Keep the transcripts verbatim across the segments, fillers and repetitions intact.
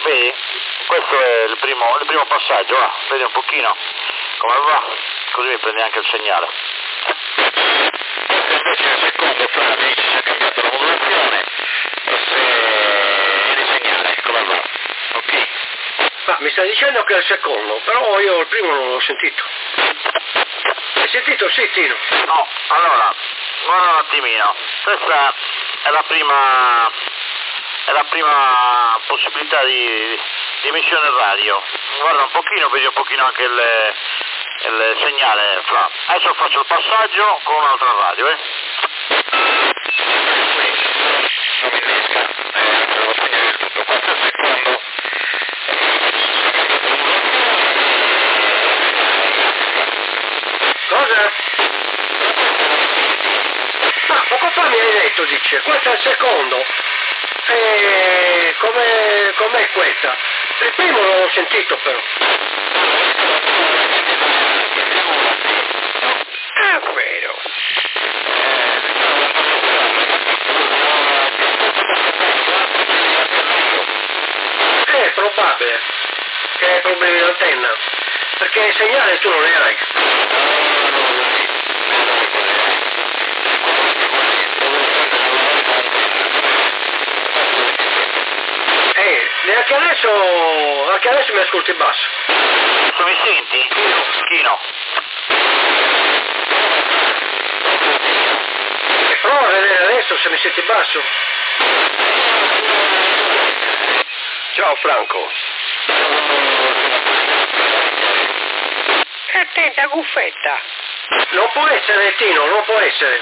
Vedi? Questo è il primo, il primo passaggio, va, vedi un pochino come va, così mi prendi anche il segnale. Invece nel secondo fra dici si è cambiato la modulazione, questo è il segnale, come va, ok? Ma mi sta dicendo che è il secondo, però io il primo non l'ho sentito. Hai sentito? Sì, Tino. No, allora, guarda un attimino, questa è la prima, è la prima possibilità di, di emissione radio. Guarda un pochino, vedi un pochino anche il, il segnale fra. Adesso faccio il passaggio con un'altra radio, eh. Non mi riesca, eh, devo segnare tutto, qualche secondo. Cosa? Ma poco fa mi hai detto, dice, questo è il secondo. E com'è, com'è questa? Il primo non l'ho sentito però. Ah, vero. È probabile che hai problemi d'antenna, perché il segnale tu non ne hai. Eh, neanche adesso, anche adesso mi ascolti basso. Tu mi senti? Chino. Prova a vedere adesso se mi senti basso. Ciao Franco. Attenta cuffetta. Non può essere, Tino, non può essere.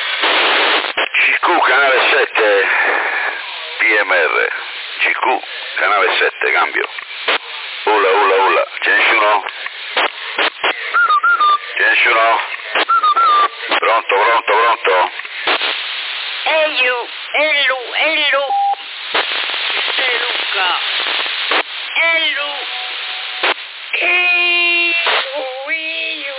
C Q canale sette P M R. C Q canale sette, cambio. Ulla, ulla, ulla. C'è nessuno? C'è nessuno? Pronto, pronto, pronto? Eyu, Ellu, Ellu. Sei Luca. Ellu. Eyu, Eyu,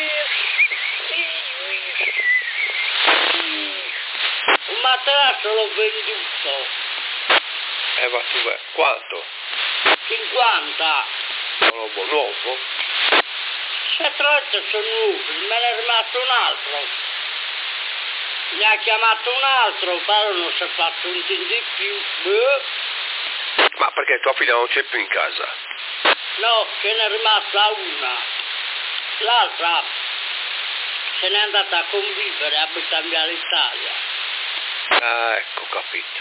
un materasso l'ho venduto. Eh, ma tu, beh, quanto? cinquanta. Nuovo, nuovo? Se trovate sono nuovi, me ne è rimasto un altro. Mi ha chiamato un altro, però non si è fatto un tin di più. Beh. Ma perché tua figlia non c'è più in casa? No, ce n'è rimasta una. L'altra se n'è andata a convivere, a cambiare l'Italia. Ah, ecco, capito.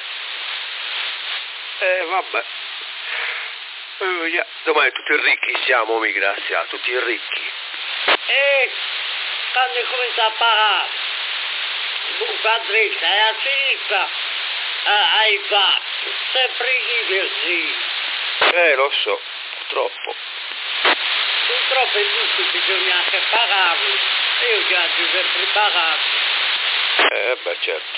Eh, vabbè. Eh, yeah. Domani tutti ricchi siamo, mi grazia, tutti ricchi. E quando comincia a pagare, buca a dritta e a sinistra, eh, hai fatto, sempre diversi. Eh, lo so, purtroppo. Purtroppo in tutti bisogna anche pagarli, io già ho sempre pagato. Eh, beh, certo.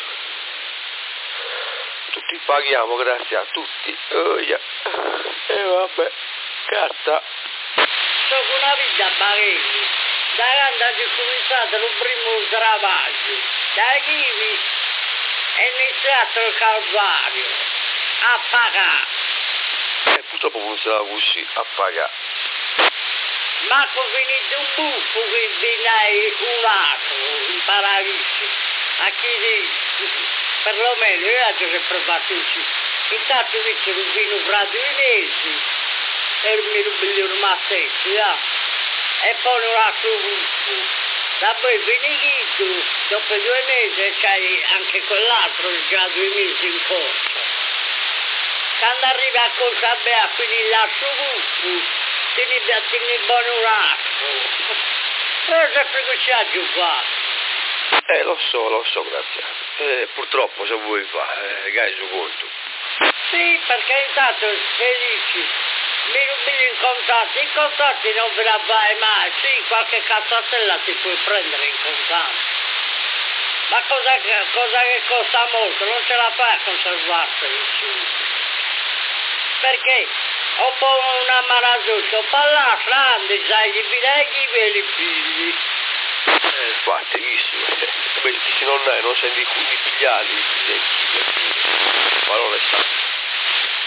Tutti paghiamo, grazie a tutti. Oh, yeah. E eh, vabbè, carta. Sono una vita a Barelli, da quando ho cominciato il primo travaglio, da Chivi è iniziato il calvario, a pagare. E purtroppo funzionava così, a pagare. Manco finito un buffo che viene un altro in paradiso, a chi dice, perlomeno io ho sempre fatto così. Intanto invece un vino fra due mesi e mi rubiglio un massetto, yeah. E poi un altro buffo. Da poi finito, dopo due mesi c'hai anche quell'altro già due mesi in corso. Quando arriva a cosa bea, quindi l'altro buffo, ti ne buono un altro. Però sempre così ha giocato. Eh, lo so, lo so, grazie. Eh, purtroppo se vuoi fare, eh, gai su conto. Sì, perché intanto se dici, mi rubi in contanti, in contanti non ve la fai mai, sì, qualche cazzatella ti puoi prendere in contanti. Ma cosa che, cosa che costa molto, non ce la fai a conservarseli su. Perché ho poi una maraduccia, ho parlato, grande, sai, gli fidegli e li figli. Eh, infatti, visto, eh, come se non hai, non sei di, di pigliati, parole stanno.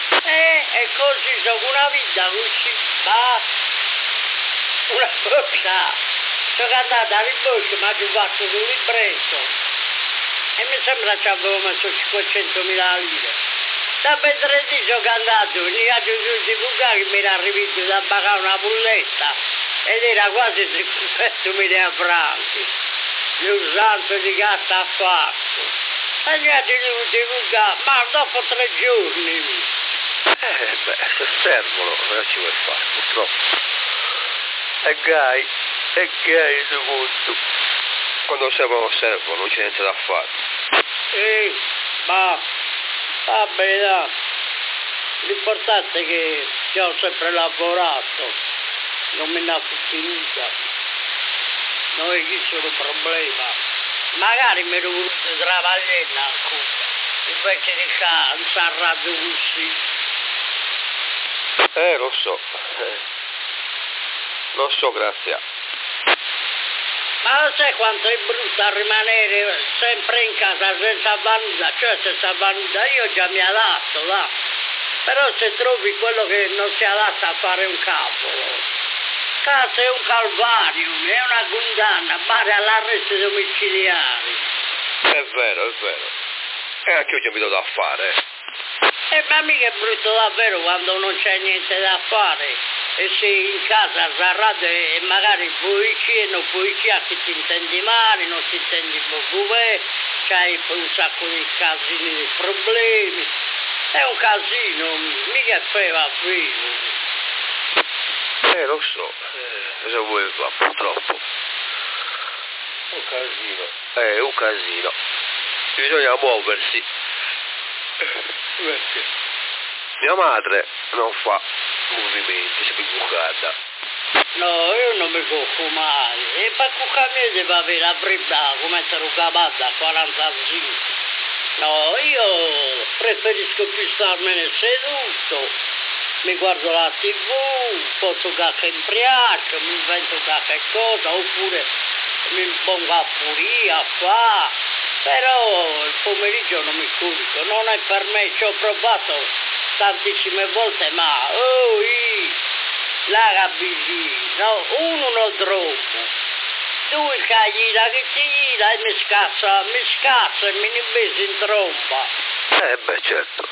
Eh, e così sono una vita così, ma una volta sono andata al bosco, ma ci ho fatto un libretto e mi sembra che avevo messo cinquecentomila lire. Da per tre giorni sono andato, in viaggio giù di Bulgaria mi era arrivato da pagare una bulletta ed era quasi cinquecentomila franchi. Dio santo di gatta a fatto. E gli altri di Bulgaria, ma dopo tre giorni. Eh, beh, se servono, cosa ci vuoi fare, purtroppo. E gai, e gai, secondo. Quando servono, servono, non c'è niente da fare. Eh, ma, va bene, dai. L'importante è che io ho sempre lavorato, non me ne ha finita. Non esiste un problema. Magari mi ero voluto travagliare ancora, invece di stare sarrato così. Eh, lo so, eh. Lo so, grazie. Ma lo sai quanto è brutto rimanere sempre in casa senza valuta, cioè senza valuta, io già mi adatto, là. Però se trovi quello che non si adatta a fare un cavolo, casa è un calvario, è una condanna, pare all'arresto domiciliare. È vero, è vero. E anche io ci mi do da fare. E ma mica è brutto davvero quando non c'è niente da fare. E sei in casa sarrato e magari puoi e non puoi a che ti intendi male, non ti intendi bene, c'hai un sacco di casini, di problemi. È un casino, mica fa vivo. Eh, lo so, eh, cosa vuoi fare, purtroppo. Un casino. Eh, un casino. Bisogna muoversi. Perché? Mia madre non fa movimenti, si bucata. No, io non mi cocco mai. E per cuccare deve avere la bribba come se lo cavato a quarantacinque. No, io preferisco più starmene seduto, mi guardo la tivù, posso che mi piace, mi invento qualche cosa, oppure mi pongo a furia, a fa. Però il pomeriggio non mi curico, non è per me, ci ho provato tantissime volte, ma oh, i, la capisci, no, uno non troppo. Due cagliera che ti gira e mi scassa, mi scassa e mi invece in tromba. Eh beh, certo.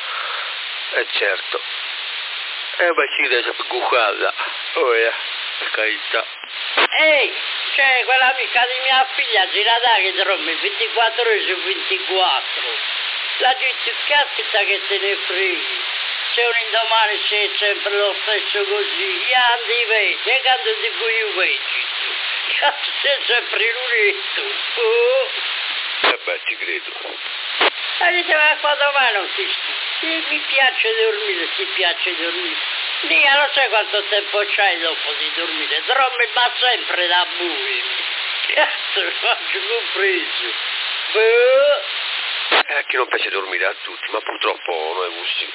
Eh certo. Eh beh, ci riesce per cuccata. Oh yeah, per carità. Ehi, c'è quella amica di mia figlia, girata che dorme ventiquattro ore su ventiquattro. La gente caspita che te ne freghi. Se un indomani sei sempre lo stesso così, gli andi vedi, e quando di cui io vedi. Cazzo, sei sempre lunetto. Oh. Eh beh, ti credo. E diceva, ma quando mai non ti sti? Mi piace dormire, ti piace dormire. Mica non sai quanto tempo c'hai dopo di dormire, dormi ma sempre da buio. Cazzo, non ho compreso. Boh. Eh, a chi non piace dormire a tutti, ma purtroppo non è così.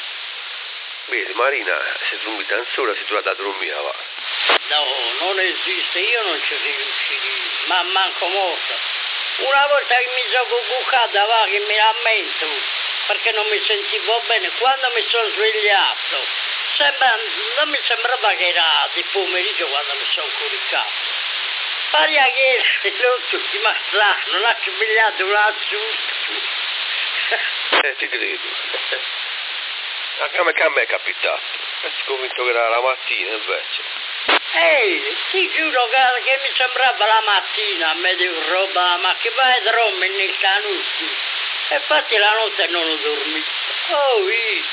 Vedi, Marina, si è dormita in sola, si è trovata a dormire, va. No, non esiste, io non ci riuscirei, ma manco morta. Una volta che mi sono cuccata, va, che mi rammento, perché non mi sentivo bene, quando mi sono svegliato, sembra, non mi sembrava che era di pomeriggio quando mi sono coricato. Pare che ero tutti ma strano, non ha svegliato un assunto. Eh, ti credo. Anche a me, che a me è capitato. E si convinto che era la mattina, invece. Ehi, ti giuro che, che mi sembrava la mattina, a me di roba, ma che vai a dormire nel canotto. E infatti la notte non ho dormito. Oh, io.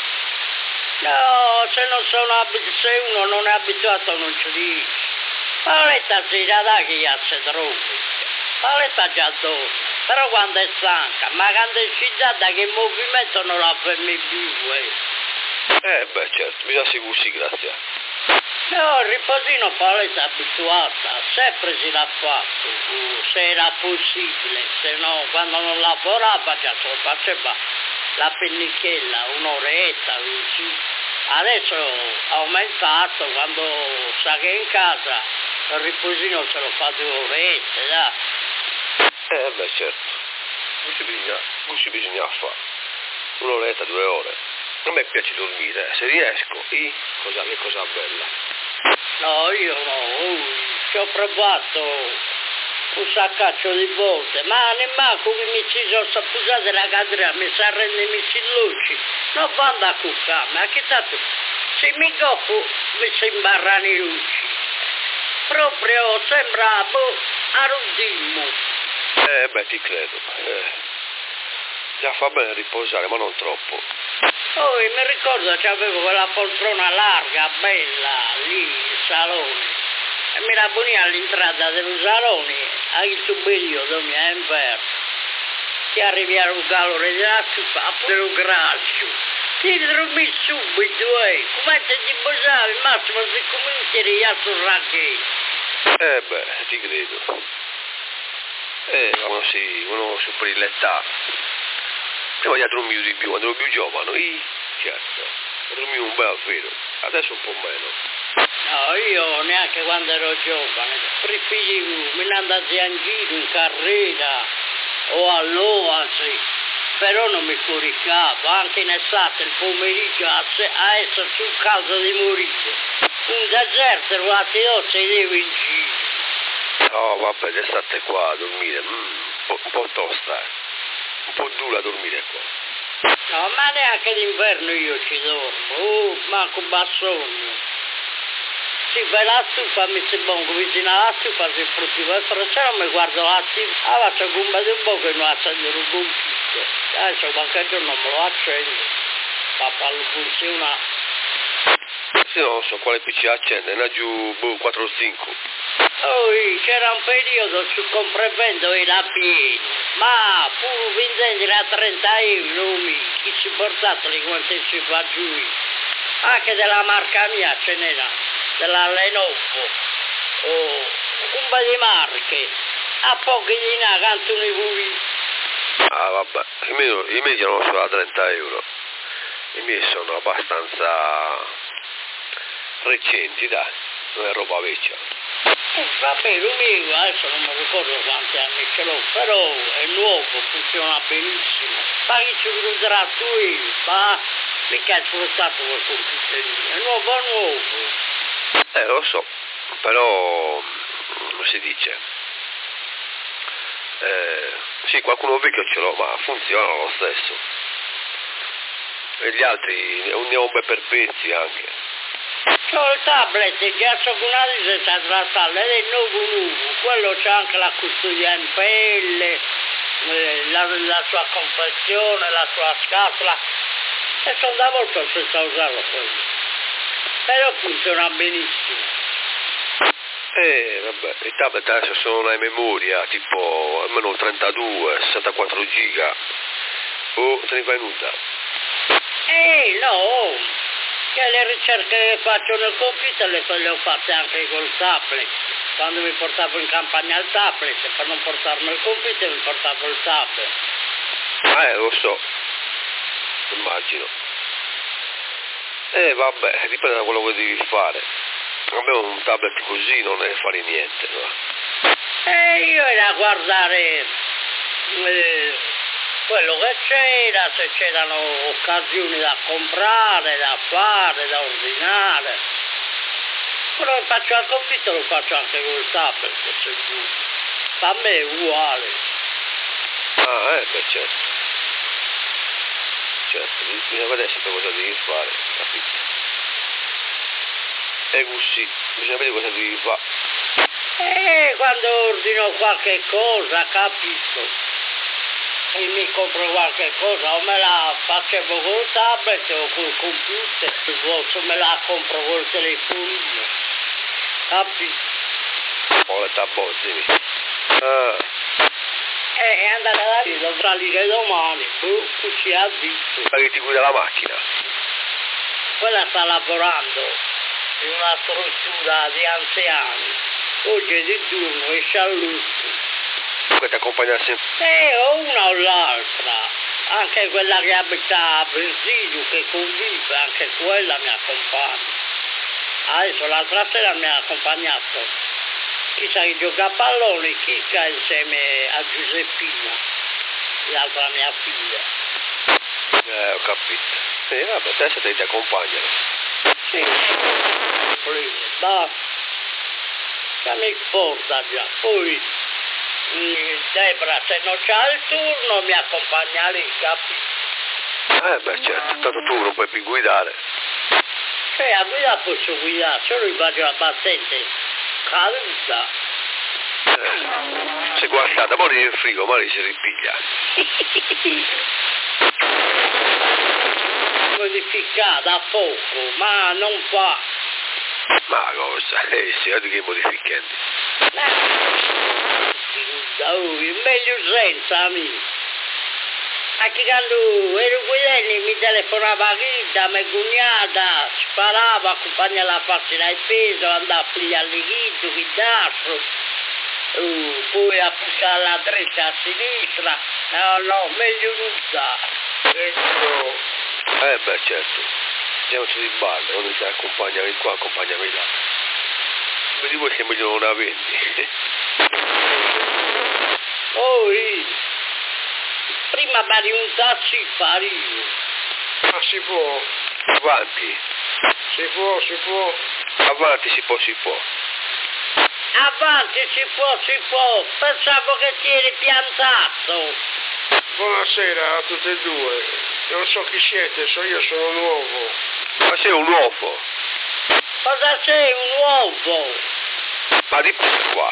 No, se non sono abituato, se uno non è abituato non ci dice. Paoletta si dà che gli si trova. Paoletta già dorme. Però quando è stanca, ma quando è scizzata che il movimento non la fermi più, eh. Eh beh, certo, bisogna seguirsi, grazie. No, il riposino Paoletta è abituata, sempre si l'ha fatto, se era possibile, se no quando non lavorava già se lo faceva la pennichella, un'oretta, così. Adesso ha aumentato, quando sa che è in casa, il riposino se lo fa due orette, dai. Eh beh, certo, così bisogna, così bisogna fare, un'oretta, due ore. A me piace dormire, se riesco, i, cosa, che cosa bella. No, io no, uh, ci ho provato un saccaccio di volte, ma nemmeno che mi ci sono saputate la cadrà, mi sa rendermi si luci, non vado a cuccare, ma che tanto, se mi goffo mi si imbarrano i luci, proprio sembra, boh, arrudimmo. Eh, beh, ti credo, eh. Già fa bene riposare, ma non troppo. Poi mi ricordo che avevo quella poltrona larga, bella, lì in salone. E mi la ponia all'entrata del salone, al tuberio dove mi è inverno. Ti arrivi al calore della stufa, del grazio. Ti dormi subito, eh. Come te ti posare, al massimo si comincia a rialzo raghi. Eh, beh, ti credo. Eh, uno si, uno su per il lettare. Prima di dormire di più, quando ero più giovane, io, certo, dormivo un bel vero, adesso un po' meno. No, io neanche quando ero giovane, preferivo me ne andare in giro in carriera o all'oasi, però non mi coricavo, anche in estate il pomeriggio a, se, a essere sul caso di morire. Un deserto, guardate, io sedevo in giro. No, vabbè, d'estate qua a dormire, mm, un, po', un po' tosta, eh. Un po' dura dormire qua. No, ma neanche d'inverno io ci dormo, oh, manco bassogno. Sì, per la stufa mi si bongo vicino alla stufa, si fruttiva, però se non mi guardo la stufa, ah, faccio gomma di un po' che non accendere un computer. Adesso qualche giorno me lo accendo, ma farlo funzionare. Sì, non so quale P C accende, ne ha giù, boh, quattro o cinque. Oh, c'era un periodo su compravendo era pieno, ma pur vendendo a trenta euro, chi si portateli quanto si fa giù. Anche della marca mia ce n'era, della Lenovo, oh, un po' di marche, a pochi di là, canto ne vuoi. Ah, vabbè, i miei, i miei non sono a trenta euro, i miei sono abbastanza recenti, dai, non è roba vecchia. Eh, vabbè, lo mio adesso non mi ricordo quanti anni ce l'ho, però è nuovo, funziona benissimo. Ma chi ci crederà tu io? Ma mica è sfruttato quel computerino, è nuovo nuovo. Eh, lo so, però, come si dice, eh, sì, qualcuno vecchio ce l'ho, ma funziona lo stesso. E gli altri ne andiamo beh per pezzi anche. C'ho il tablet, già so che una di sta trattando, ed è nuovo nuovo, quello c'ha anche la custodia in pelle, eh, la, la sua confezione, la sua scatola, e sono da molto senza usarlo quello, però funziona benissimo. Eh, vabbè, i tablet adesso sono una memoria, tipo almeno trentadue, sessantaquattro giga, oh, te ne fai nuda. Eh, no! Che le ricerche che faccio nel computer le, le ho fatte anche col tablet. Quando mi portavo in campagna al tablet, per non portarmi il computer mi portavo il tablet. Ah, eh, lo so, immagino. Eh, vabbè, dipende da quello che devi fare. A me un tablet così non è fare niente, no? E io era a guardare eh, quello che c'era, se c'erano occasioni da comprare, da fare, da ordinare. Quello che faccio al computer lo faccio anche col tablet, se giù. Per me è uguale. Ah, eh, beh, certo. Certo, bisogna vedere sempre cosa devi fare, capito? E così, bisogna vedere cosa devi fare. E quando ordino qualche cosa, capito? E mi compro qualche cosa, o me la facevo col tablet o col computer, o me la compro col telefonino, capito? Ho le tabbozzi. Ah. E è andata da lì, dovrà dire domani, boh, così ha detto. Ma che ti guida la macchina? Quella sta lavorando in una struttura di anziani, oggi è di turno, esce all'ultimo. Che ti accompagna sempre? Eh, o una o l'altra, anche quella che abita a Versiglio, che convive, anche quella mi accompagna. Adesso l'altra sera mi ha accompagnato, chissà che gioca a pallone, chicca insieme a Giuseppina, l'altra mia figlia. Eh, ho capito. Eh, vabbè, adesso te ti accompagnano. Sì, ma che mi porta già. Poi mm, Debra, se non c'ha il turno, mi accompagna lì, capi? Eh beh, certo, tanto tu non puoi più guidare. Cioè, a guidare posso guidare, solo in faccio la patente caduta. Eh, sei guardata, poi nel frigo, magari si ripiglia. Modificata a poco, ma non fa. Ma cosa? Eh sì, oggi che modificando. Oh, il meglio senza, amico. Anche quando ero guidando mi telefonava Rita, mia cognata, sparava, accompagnava la faccia al peso, andava a pigliare il ghito, guidastro, uh, poi a puntare alla destra, a sinistra, no, no, meglio non sta. Ecco. Eh beh, certo. Siamo tutti in balle, quando ti accompagnami qua, accompagnami là. Vedi voi che meglio non la vendi. Poi, prima pari un taxi pari. Ma si può, Avanti, si può, si può. avanti si può, si può. Avanti, si può, si può. Pensavo che ti eri piantato. Buonasera a tutte e due. Non so chi siete, so io sono nuovo. Ma sei un uovo? Cosa sei, un uovo? Ma di pure qua.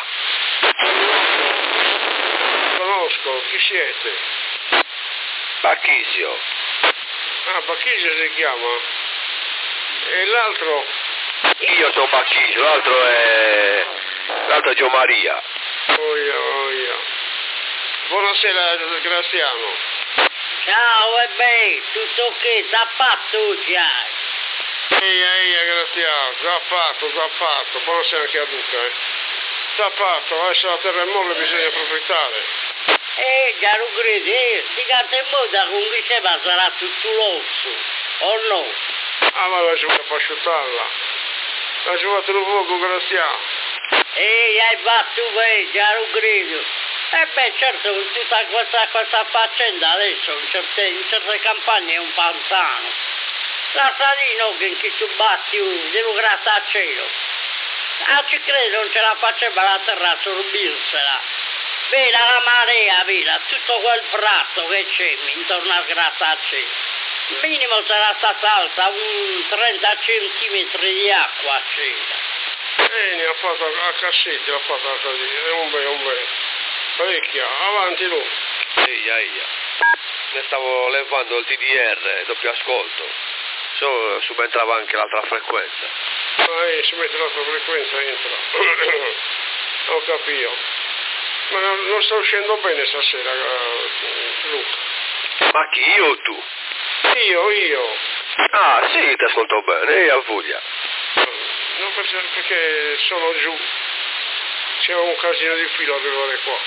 Conosco, chi siete? Bacchisio. Ah, Bacchisio si chiama. E l'altro? Io sono Bacchisio, l'altro è... l'altro è Gio Maria. Oia, oia. Buonasera, Graziano. Ciao, e beh, tutto ok, tappato già. Eia, eia, Graziano, già fatto, già fatto. Buonasera anche a Duca, eh. Già fatto, adesso la terra è molle, bisogna approfittare. Eh, già lo credi, eh, di carta in moda con chi se va sarà tutto l'osso, o no? Ah, ma la giocata per asciuttarla. La giocata un poco, Graziano. Eh, hai fatto bene, già lo credo. Eh beh, certo, con tutta questa, questa faccenda adesso, in certe, in certe campagne è un pantano. La Salino che in chi tu batti, uh, devo grattare a cielo. Ah, ci credo, non ce la faceva la terra a sorbirsela. Veda la marea, veda, tutto quel prato che c'è intorno al grattacielo. Minimo sarà stata alta un trenta centimetri di acqua c'era. Eh, ne ha fatto a cassetti, l'ha fatto a così, è un bel, un bel. Parecchia, avanti lui. Eia, eia. Ne stavo levando il T D R, doppio ascolto. So, subentrava anche l'altra frequenza. Ah, eh, si mette l'altra frequenza, entra. Ho capito. Ma non, non sta uscendo bene stasera, uh, Luca. Ma chi, io o tu? Io, io. Ah, sì, ti ascolto bene, e a voglia. No, perché, perché sono giù. C'è un casino di filo a arrivare qua.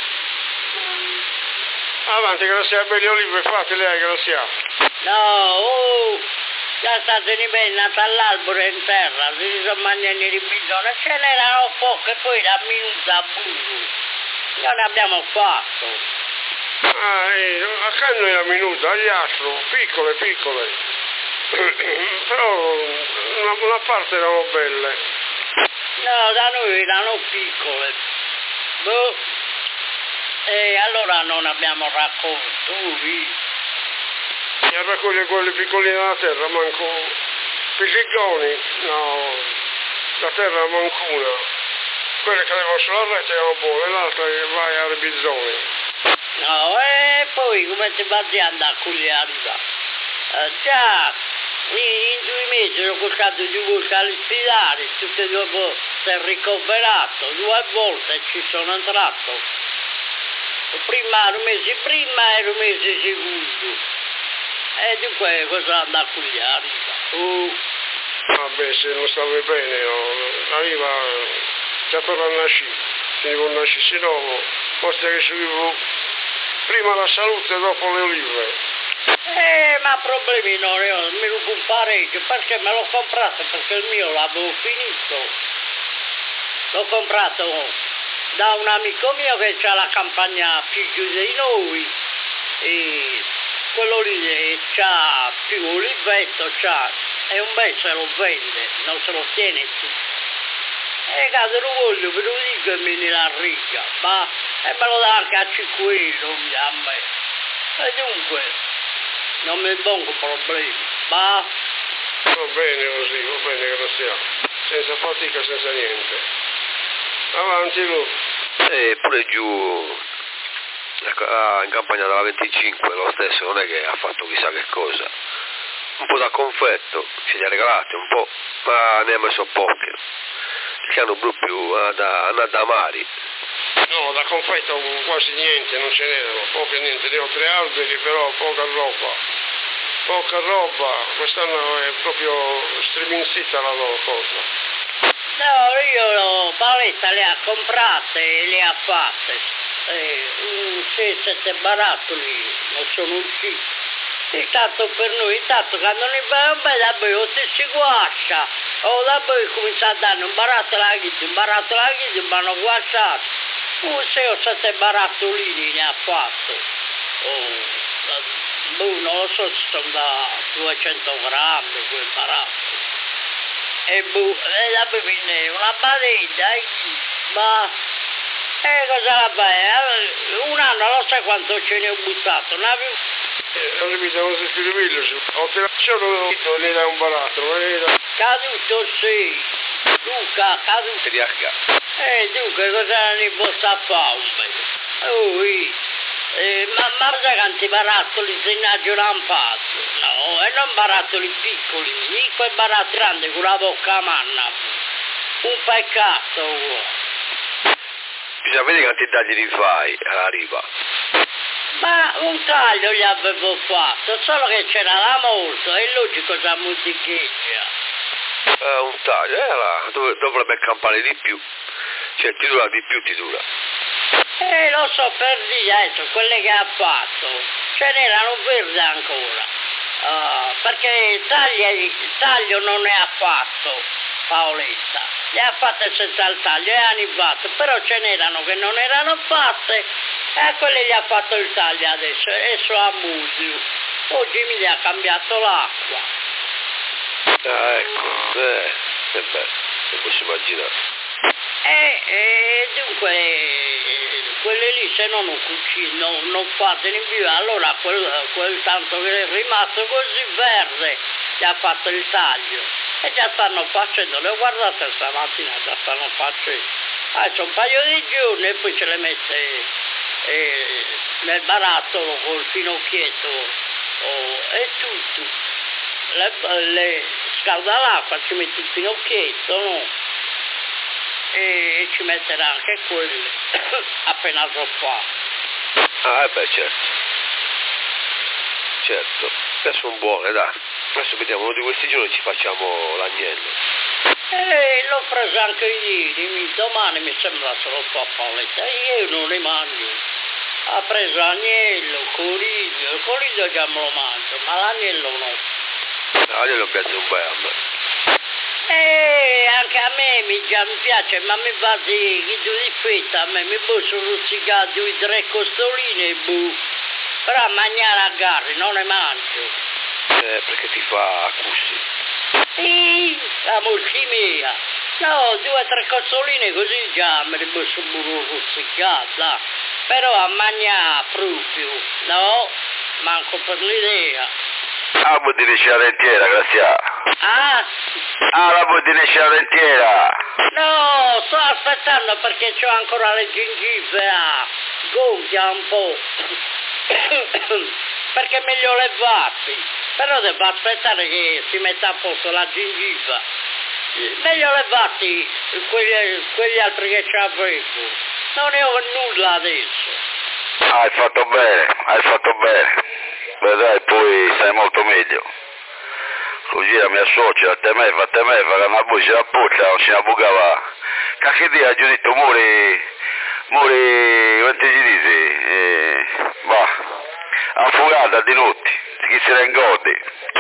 Avanti, grazie a belli olive, fate lei, grazie. No, oh, già state in bene, nata all'albero in terra, si sono mangiati i bisogni, ce n'erano poche, poi la minuta a buio. Non ne abbiamo fatto. Ah, eh, accanto è la minuta, agli altri, piccole, piccole. Però una, una parte erano belle. No, da noi erano piccole. Boh. E allora non abbiamo raccolto, ui. E a raccogliere quelli piccolini della terra, manco pisicconi, no, la terra manco una. Quelle che avevano sulla rete erano buone, l'altra che vai a ribizzoni. No, e poi come ti batti a andare con le arriva? Eh, già, in, in due mesi ho costato due volte all'ospedale, tutte e due volte si è ricoverato, due volte ci sono entrato. Prima ero mese prima ero mese secondo. E dunque cosa andare con le arriva? Oh. Vabbè, se non stavi bene, no, arriva, già torna a nascere, se non nasci, se no, mostra che suivo prima la salute e dopo le olive. Eh, ma problemi non ne ho, me lo compareggio, perché me l'ho comprato, perché il mio l'avevo finito. L'ho comprato da un amico mio che ha la campagna più giù di noi, e quello lì c'ha più olivetto, c'ha, e un bel se lo vende, non se lo tiene tutto. E caso lo voglio, ve lo dico e me ne la riga, ma e me lo dà anche a cinque euro a me. E dunque, non mi pongo problemi, ma... Va bene così, va bene che lo sia, senza fatica, senza niente. Avanti Lu. E pure giù ah, in campagna della venticinque lo stesso, non è che ha fatto chissà che cosa. Un po' da confetto, ce li ha regalati un po', ma ne ha messo poche. Che hanno proprio ah, da, da amari. No, da confetto quasi niente, non ce n'erano, poche niente, ne ho tre alberi, però poca roba. Poca roba, quest'anno è proprio striminzita la loro cosa. No, io Paletta le ha comprate e le ha fatte. Eh, un sei sette barattoli non sono usciti. Intanto per noi, intanto quando ne va un bel abito si guascia. O da poi comincia a dare un barattolo a chi, un barattolo a chi, mi hanno guasciato. Un sei o sette barattolini ne ha fatto. Oh. Boh, non lo so se sono da duecento grammi quel barattolo. E boh, e la bevine, una baretta, ma e cosa la fai? Un anno non so quanto ce ne ho buttato, non avevo... Eh, non capito, non si più meglio, ho tirato ne da un barattolo, ne da... Caduto sì, Luca, caduto. Triarca. Eh, dunque, cosa ne posso fare? Oh, Eh, ma ma sai quanti barattoli si innaggiano fatto? No, e non barattoli piccoli, di quei barattoli grandi con la bocca manna. Un peccato. Bisogna vedere quanti tagli li fai alla riva. Ma un taglio gli avevo fatto, solo che c'era la molto, è logico che musicheggia. Eh, un taglio, eh, là, dov- dovrebbe campare di più. Cioè, ti dura di più, ti dura. Eh, lo so per dire, adesso, quelle che ha fatto, ce n'erano verde ancora, uh, perché il taglio, il taglio non ne ha fatto Paoletta, le ha fatte senza il taglio, le ha fatto, però ce n'erano che non erano fatte, e a quelle gli ha fatto il taglio adesso, e so a Musio, oggi mi ha cambiato l'acqua. Ah, ecco, eh, che bello, se posso immaginare. E, e dunque, quelle lì se no non cucino, non, non fate in più, allora quel, quel tanto che è rimasto così verde gli ha fatto il taglio e già stanno facendo, le ho guardate stamattina, già stanno facendo, adesso un paio di giorni e poi ce le mette eh, nel barattolo col finocchietto oh, e tutto, le, le scalda l'acqua, ci mette il finocchietto, no? E ci metterà anche quello appena troppo. Ah, eh beh, certo. Certo. Adesso sono buone, dai. Adesso vediamo, uno di questi giorni ci facciamo l'agnello. Eh, l'ho preso anche ieri, domani mi sembra se lo fa Paoletta. Io non le mangio. Ha preso agnello, colidio, il colidio già me lo mangio, ma l'agnello no. L'agnello piace un bel a me. Eh, anche a me mi, già mi piace, ma mi va di, di fetta, a me mi posso ruzzicare due tre costoline e buh. Però a mangiare a garri non ne mangio. Eh, perché ti fa accussi. Sì, la mia. No, due o tre costoline così già me le posso pure ruzzicare, là. Però a mangiare proprio, no? Manco per l'idea. Ah, buddinisce la dentiera, grazie. Ah? Ah, la buddinisce la dentiera. No, sto aspettando perché c'ho ancora le gengive, ah, gonfia un po'. Perché è meglio levarsi. Però devo aspettare che si metta a posto la gengiva. Meglio levarsi quegli, quegli altri che c'avevo. Non ne ho nulla adesso. Hai fatto bene, hai fatto bene. Vedrai, poi stai molto meglio. Così la mia suocera, a te me, a te me, fa una buccia la puccia, non si bucava. Che dia, giudito, muri, muri, quanti si dice? Eh, va, affugata di notte, chi se ne ingodi.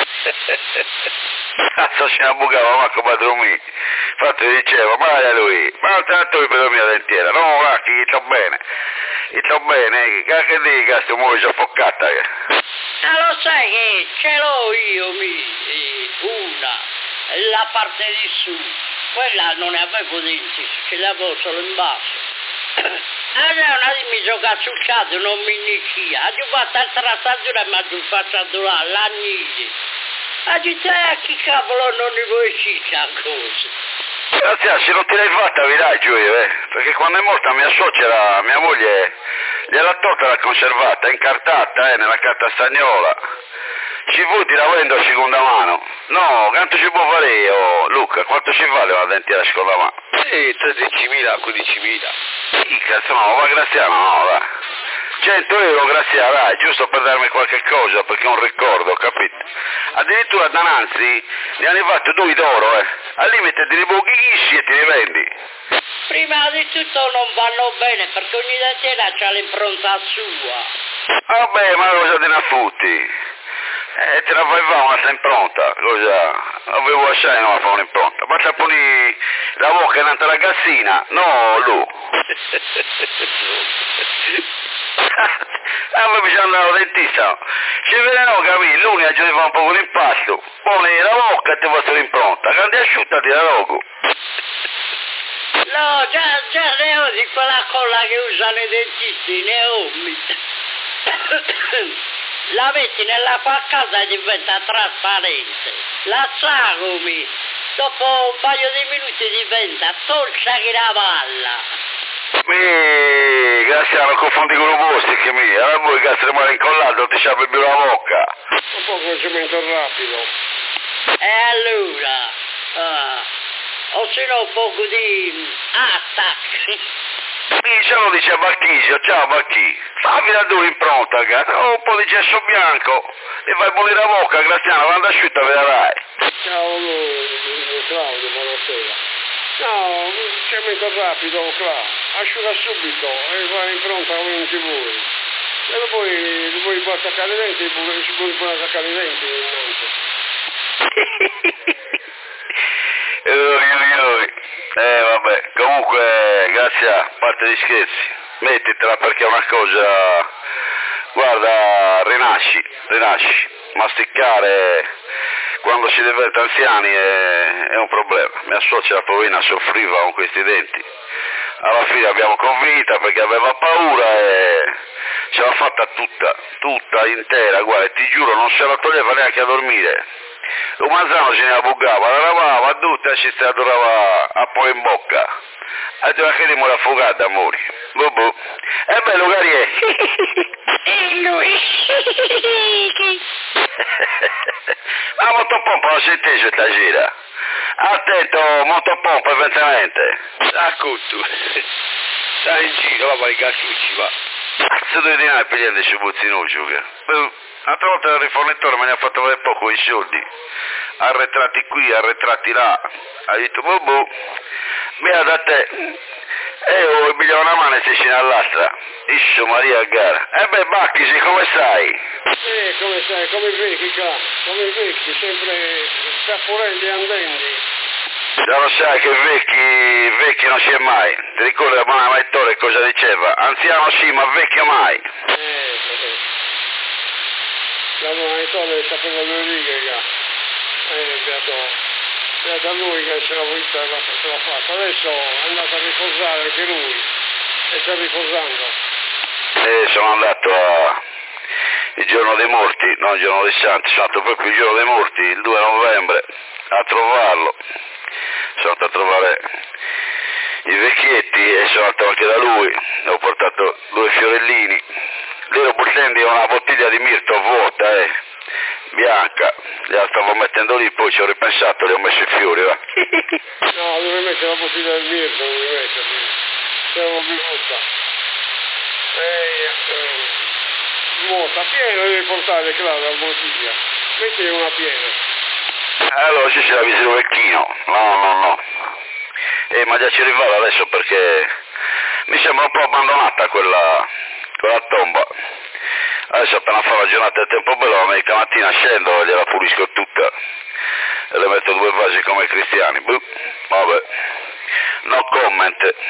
Cazzo se ne bucava, manco padrone mio. Infatti diceva, ma a lui, ma tanto per la mia dentiera, no, cacchi, sto bene, sto bene, che dica, sto muoio soffocata. Ma lo sai che ce l'ho io, mi, eh, una, la parte di su, quella non ne avevo denti, ce l'avevo solo in basso. Allora mi sono cacciucciato, non mi inicia, ho fatto altra stagione ma ho fatto là, l'annigli. Ha detto, eh, chi cavolo non ne vuoi uscire cosa? Grazie, se non te l'hai fatta vedrai Giulio, eh, perché quando è morta mia suocera, mia moglie, gliel'ha tolta, l'ha conservata, incartata, eh, nella carta stagnola. Ci fu di lavoro a seconda mano. No, quanto ci può fare io, Luca? Quanto ci vale una dentiera a seconda mano? Sì, tredicimila, quindicimila. Sì, cazzo no, va Graziano, no, dai. cento euro Graziano, dai, giusto per darmi qualche cosa, perché è un ricordo, capito? Addirittura da Nanzi ne hanno fatto due d'oro, eh. Al limite ti riboghisci e ti rivendi. Prima di tutto non vanno bene, perché ogni dentiera c'ha l'impronta sua. Vabbè, ma cosa te ne affutti? Eh, te la fai fare una sta impronta, cosa? Avevo lasciare non la fa un'impronta. Basta poni la bocca in un'altra ragazzina, no, Lu. Ah, ma bisogna andare al dentista. Ci vediamo, capì? L'unica ci fa un po' l'impasto. Poni la bocca e ti fa l'impronta. Quando è asciutta ti la rogo. No, già, già ne ho di quella colla che usano i dentisti, ne ho. La metti nella tua casa e diventa trasparente. La sagumi. Dopo un paio di minuti diventa dolce che la palla. Mi, Graziano, confondi con un posto che mi, allora voi che stai male incollato ti sciapi più la bocca. Un po' con cemento rapido. E allora, ah, o se no un po' di attack. Mi, ce lo dice Bacchisi, ciao Bacchi, fammi la dura impronta, cazzo, oh, un po' di gesso bianco, e vai a pulire la bocca, Graziano, quando asciutta vedrai. Ciao Claudio, buonasera. No, cemento rapido, Cla, asciuga subito e vai in pronta come non ti vuoi. E poi, poi puoi attaccare i denti, pure ci puoi pure attaccare i denti innanzi. Oi, oi, oi. Eh vabbè, comunque, grazie, a parte gli scherzi, mettitela perché è una cosa, guarda, rinasci, rinasci, masticare quando si diventa anziani è, è un problema. Mia suocera poverina soffriva con questi denti, alla fine abbiamo convinta perché aveva paura e ce l'ha fatta tutta, tutta intera, guarda, ti giuro non se la toglieva neanche a dormire. Un manzano se ne la buggava, la lavava tutta e ci si adorava a poi in bocca. E tu che dimmi la fugata, amore. Boh boh. È bello, Garie. E lui. Ma motopompa non si intese stasera. Attento, motopompa, eventualmente. Accuto. Stai in giro, va per i cacciucci, va. Cazzo due dinari per gli altri ci puzzinuccio, che. L'altra volta il rifornitore me ne ha fatto vedere poco i soldi, arretrati qui, arretrati là, ha detto boh boh, via da te, e io mi una mano e si scende all'altra, Iscio Maria gara, e beh Bacchisi come stai? Eh, come stai, come i vecchi qua, come i vecchi, sempre stafforelli e andendi. Già lo sai che vecchi, vecchi non si è mai, ti ricordi la buona Maitore cosa diceva? Anziano sì, ma vecchio mai. Eh, eh. La monetone sapeva due righe, eh, beato, beato a lui che ce l'ha vista e ce l'ha fatta. Adesso è andato a riposare anche lui e sta riposando. Eh, sono andato a... il giorno dei morti, non il giorno dei santi, sono andato proprio il giorno dei morti, il due novembre, a trovarlo. Sono andato a trovare i vecchietti e sono andato anche da lui, ho portato due fiorellini. Lì ero buttando una bottiglia di mirto vuota, eh, bianca, la stavo mettendo lì, poi ci ho ripensato, le ho messo i fiori, va. No, devi mettere la bottiglia del mirto, devi metterli, se non mi butta. Eh, eh, vuota, piena devi portare, Clara, la bottiglia, metti una piena. Allora ci c'è la visita vecchino, no, no, no, eh, ma già ci rivado adesso perché mi sembra un po' abbandonata quella... quella tomba. Adesso appena fa la giornata del tempo bello, la domenica mattina scendo e gliela pulisco tutta e le metto due vasi come i cristiani. Buh, vabbè, no comment.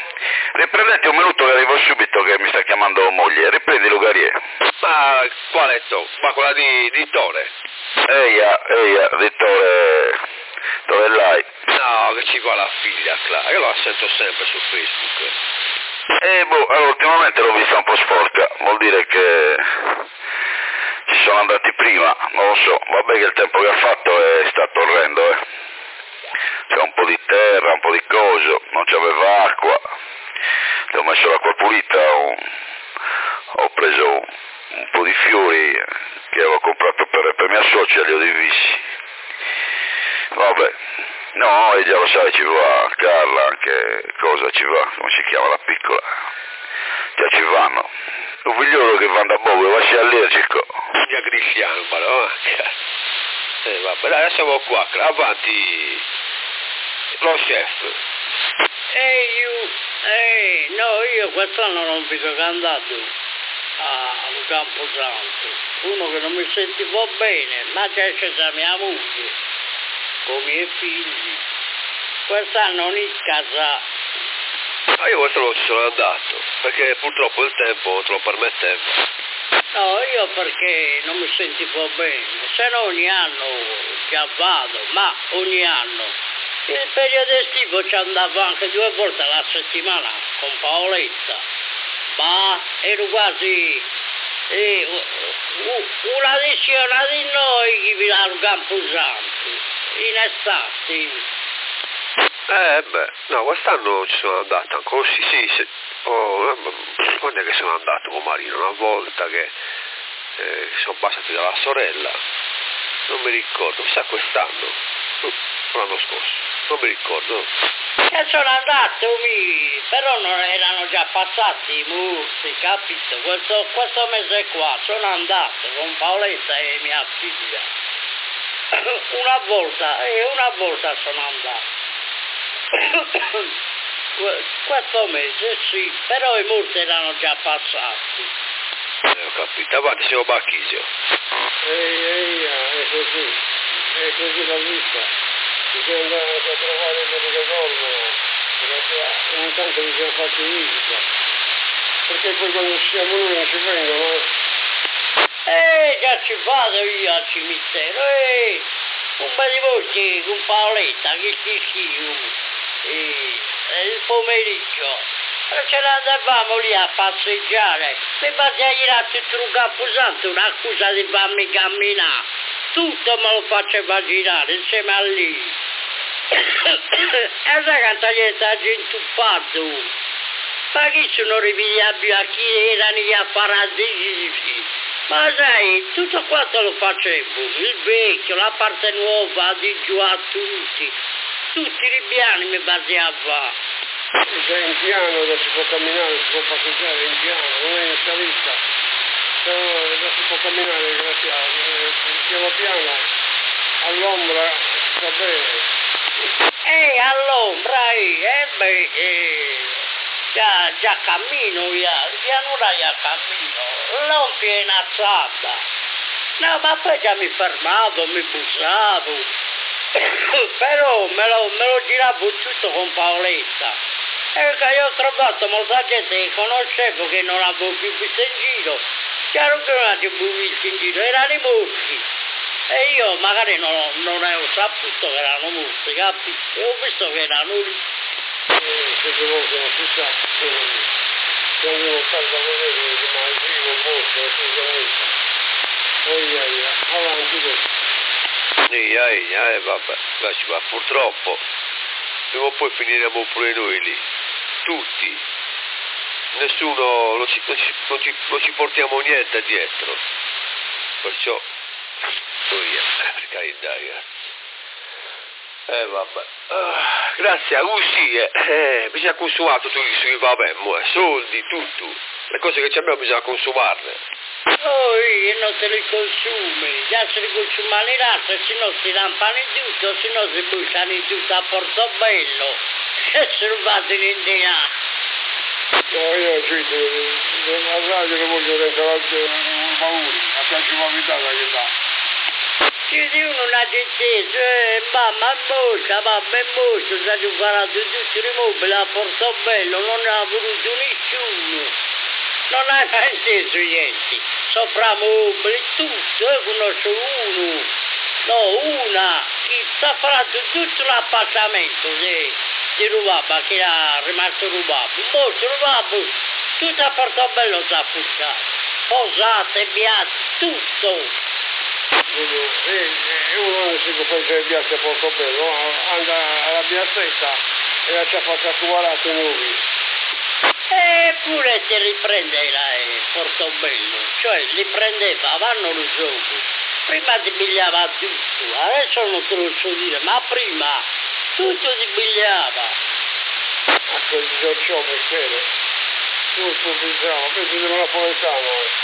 Riprendete un minuto che arrivo subito che mi sta chiamando moglie. Riprendi Lugarier. Ma quale to? Ma quella di, di Tore? Eia, eia, Vittore, dove l'hai? No, che ci va la figlia, Clara, io la sento sempre su Facebook. Eh, boh, allora, ultimamente l'ho vista un po' sporca, vuol dire che ci sono andati prima, non lo so, vabbè che il tempo che ha fatto è stato orrendo, eh. C'è un po' di terra, un po' di coso, non c'aveva acqua, le ho messo l'acqua pulita, ho, ho preso un, un po' di fiori che avevo comprato per, per mia suocera, li ho divisi. Vabbè, no, e già lo sai, ci va Carla, anche cosa ci va, come si chiama la piccola, già ci vanno. Un figliolo che va da Bobo, va sia allergico. Mia Cristiano, ma no? Eh, vabbè, dai, adesso siamo qua, avanti, lo chef. Ehi, io, ehi, no, io quest'anno non vi sono andato al Camposanto, uno che non mi sentivo bene, ma c'è stata mia moglie, con i miei figli, quest'anno in casa. Ma io quest'anno ci sono andato, perché purtroppo il tempo non te lo permetteva. No, io perché non mi sentivo bene, se no ogni anno già vado, ma ogni anno. Il periodo estivo ci andavo anche due volte alla settimana con Paoletta, ma ero quasi eh, una decina di noi che vi al Camposanto, in estate. Eh beh, no, quest'anno ci sono andato ancora, sì, sì, sì. Oh, quando è che sono andato con Marino? Una volta che eh, sono passati dalla sorella, non mi ricordo, chissà quest'anno, l'anno scorso, non mi ricordo. E sono andato, mi, però non erano già passati i mursi, capito? Questo, questo mese qua sono andato con Paoletta e mia figlia. Una volta, e eh, una volta sono andato. Questo mese sì, però i mursi erano già passati. Eh, ho capito, avanti siamo Bachisio. Ehi, ehi, è così, è così la vita. Bisogna andare a trovare quelli che dormono, perché ogni tanto bisogna farci visita. Perché poi quando siamo noi non ci vengono, eh. Eh, già ci vado io al cimitero, eh, un po' di volte con Paoletta, che ci schivo, eh, il pomeriggio. Ce ne andavamo lì a passeggiare, mi faceva girare tutto un Camposanto, un'accusa di farmi camminare, tutto me lo faceva girare insieme a lì. E sai quanta gente ha intuppato? Ma chi sono ripigliabili a chi erano gli apparattici? Ma sai, tutto quanto lo facevo, il vecchio, la parte nuova, di giù a tutti, tutti i piani mi faceva. C'è in piano, da si può camminare, si può passeggiare in piano, non è in salita. Però da si può camminare, grazie a piano piano, all'ombra sta bene. Eh, all'ombra, eh, eh beh, eh, già, già cammino, via, pianura già cammino, l'ombra è inazzata. No, ma poi già mi fermavo, mi bussavo, però me lo, me lo giravo tutto con Paoletta. E che io ho trovato molta gente che conoscevo che non avevo più visto in giro, chiaro che non avevo più visto in giro, erano i morti. E io magari non, non avevo saputo che erano morti, capito? E ho visto che erano lì. Eh, se devo che non si sa, quando devo stare da vedere che mi vivo molto, assolutamente. Poi, eh, avanti tu. Eia, eia, eh, vabbè, là ci va, purtroppo, prima o poi finiremo pure noi lì. Tutti, nessuno, non ci, non, ci, non, ci, non ci portiamo niente dietro, perciò, via, per carità, eh, vabbè, ah, grazie a Usi, eh, eh, bisogna consumare tutto quello che vabbè, eh, soldi, tutto, le cose che abbiamo bisogna consumarle. Poi non te li consumi, già se li consumano in alto, se no si lampano in tutto, se no si buttano in tutto a Portobello, e se non vanno in India. No, io ci la radio non voglio rendere la paura, a te ci va abitata che dà. ci di uno una gentilezza, eh, mamma è morta, mamma è morta, si è riparato tutti i mobili a Portobello, non ne ha voluto nessuno, non ha mai inteso niente, sopramobili, tutto, io conosco uno, no, una, che si è fatto tutto l'appartamento di, di Rubaba, che era rimasto rubato, un morto rubato, tutto a Portobello si è affuscato, posate, biate, tutto. E, e uno non si può fare il viaggio a Portobello, anda alla piazzetta e ci ha fatto quaranta nuovi. Eppure ti riprende la eh, Portobello, cioè li prendeva, vanno lo gioco. Prima ti bigliava tutto, adesso non te lo so dire, ma prima tutto ti bigliava. A quel giorgio perché tutto bigliava, penso di un napoletano. Eh.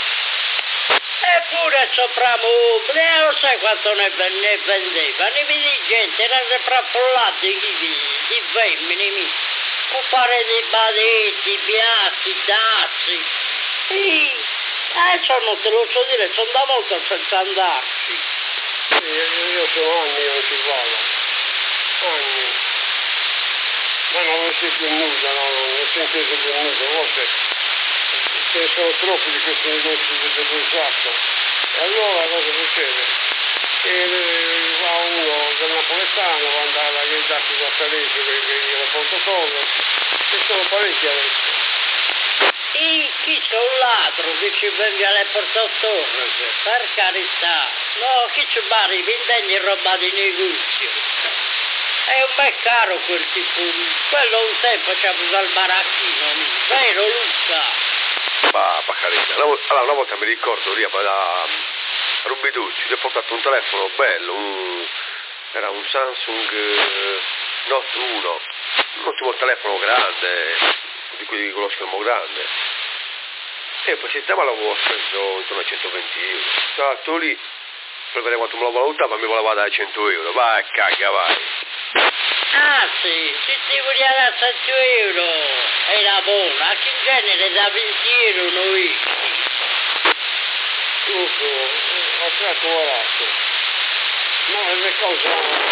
Eppure soprammobili, eh, lo sai quanto ne, ne vendeva? Ne vedi gente, era sempre affollato di, di, di femmine, mi fare dei badetti, piatti, tassi. E adesso non te lo so dire, sono da molto senza andarci. Io, io sono anni che non ci vado, anni. Ma non si più nuda, no, non si intende più nuda, a volte ce ne sono troppi di questi negozi di depositato. E allora cosa succede? Che va uno del napoletano, va andare alla Ghialdacchi da Salese che glielo porta sopra, ci sono parecchi adesso. E chi c'è un ladro che ci venga alle portate torre, per carità. No, chi ci bari, vendegni roba di negozio. È un bel caro quel tipo, quello un tempo ci ha avuto il baracchino, vero Luca? Ma, ma carità, una, allora, una volta mi ricordo lì da Rubitucci, ti ho portato un telefono bello, un, era un Samsung eh, Note uno, un ottimo telefono grande, di quelli con lo schermo grande. E poi il sistema l'avevo speso intorno a centoventi euro. Sono stato lì per vedere quanto me lo valutava, mi voleva dare cento euro, vai cagga, vai. Ah sì, se ti voleva da cento euro era buono, anche in genere da venti euro noi. Tutto, ho tratto varato. Ma le cose,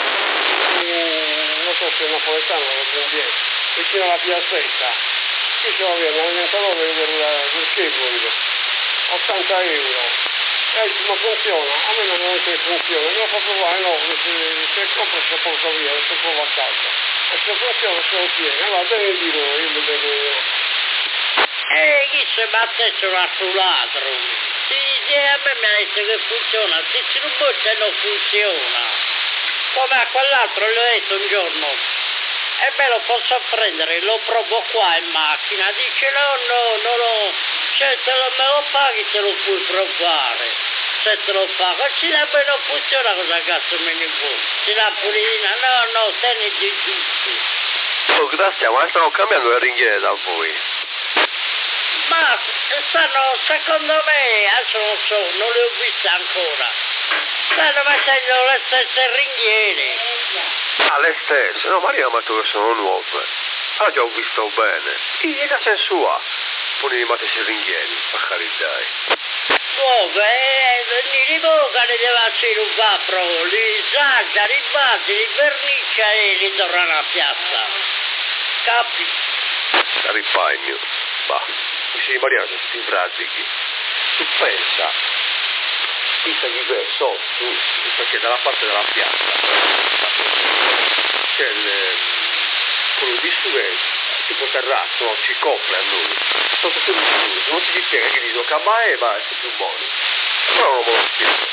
non so se è napoletano o indietro, vicino alla piazzetta, qui c'è avere una ventanove del, del skateboard, ottanta euro. Eh, ma funziona, a me non è che funziona, mi ha fatto provare, no, se, se compro se porto via, se provo a casa, e se funziona se lo tiene, allora devi dire, io mi devo... E chi si battesse un altro ladro? Sì, sì, a me mi ha detto che funziona, se ci rubasse non funziona. Come a quell'altro gli ho detto un giorno, e me lo posso prendere, lo provo qua in macchina, dice no, no, no, no, se te lo, me lo paghi te lo puoi provare. Se te lo fa, se la poi non funziona cosa cazzo me ne vuoi? Se la pulina, no, no, teniti tutto. Oh, grazie, ma stanno cambiando le ringhiere da voi. Ma stanno, secondo me, adesso non so, non le ho viste ancora, stanno mettendo le stesse ringhiere. Ah, le stesse? No, Maria mi ha detto che sono nuove. Ah, già ho visto bene. E che senso ha? Poi li mettete i ringhieri, per carità. Nuove, eh, li rivocano e deve essere un vaffro, li salta, li batti, li verniccia e li tornano a piazza. Capi? Ripagno. Ma, sì, Maria, sono questi pratichi. Tu pensa, pista di verso, tu, perché dalla parte della piazza c'è il, quello di studio, tipo terrazzo, no? Ci copre a noi. Sono tutti buoni, non ti si spiega che dicono cabae va, è più buoni. Però non me lo spiego.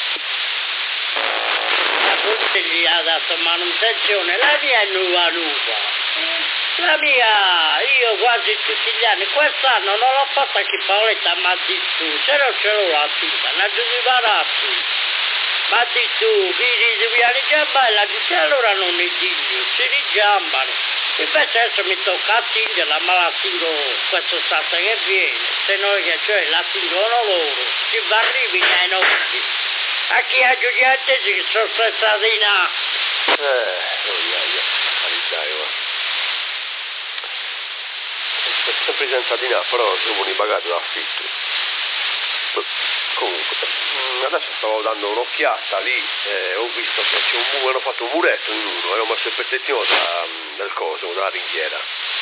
Tutti gli ha dato manutenzione, la mia è nuova nuova. La mia, io quasi tutti gli anni, quest'anno non l'ho fatta che Paoletta mi ha detto, se non ce l'ho la tinta, non ci si barazzi. Mi ha detto, che si viene giambare, la dice allora non ne dico, si rigiambano. Invece adesso mi tocca attingerla, ma la tingo quest'estate che viene, se no che cioè la tingono loro, ci va arrivi ai nostri. A chi ha giudicato che sono stati in là. Eh, oh, yeah, yeah. Carità, io. Sempre senza di là, però non sono pagato l'affitto. comunque, mh, adesso stavo dando un'occhiata lì, eh, ho visto che c'è un muro, hanno fatto un muretto in uno e ho messo il pezzettino da, del coso, dalla ringhiera.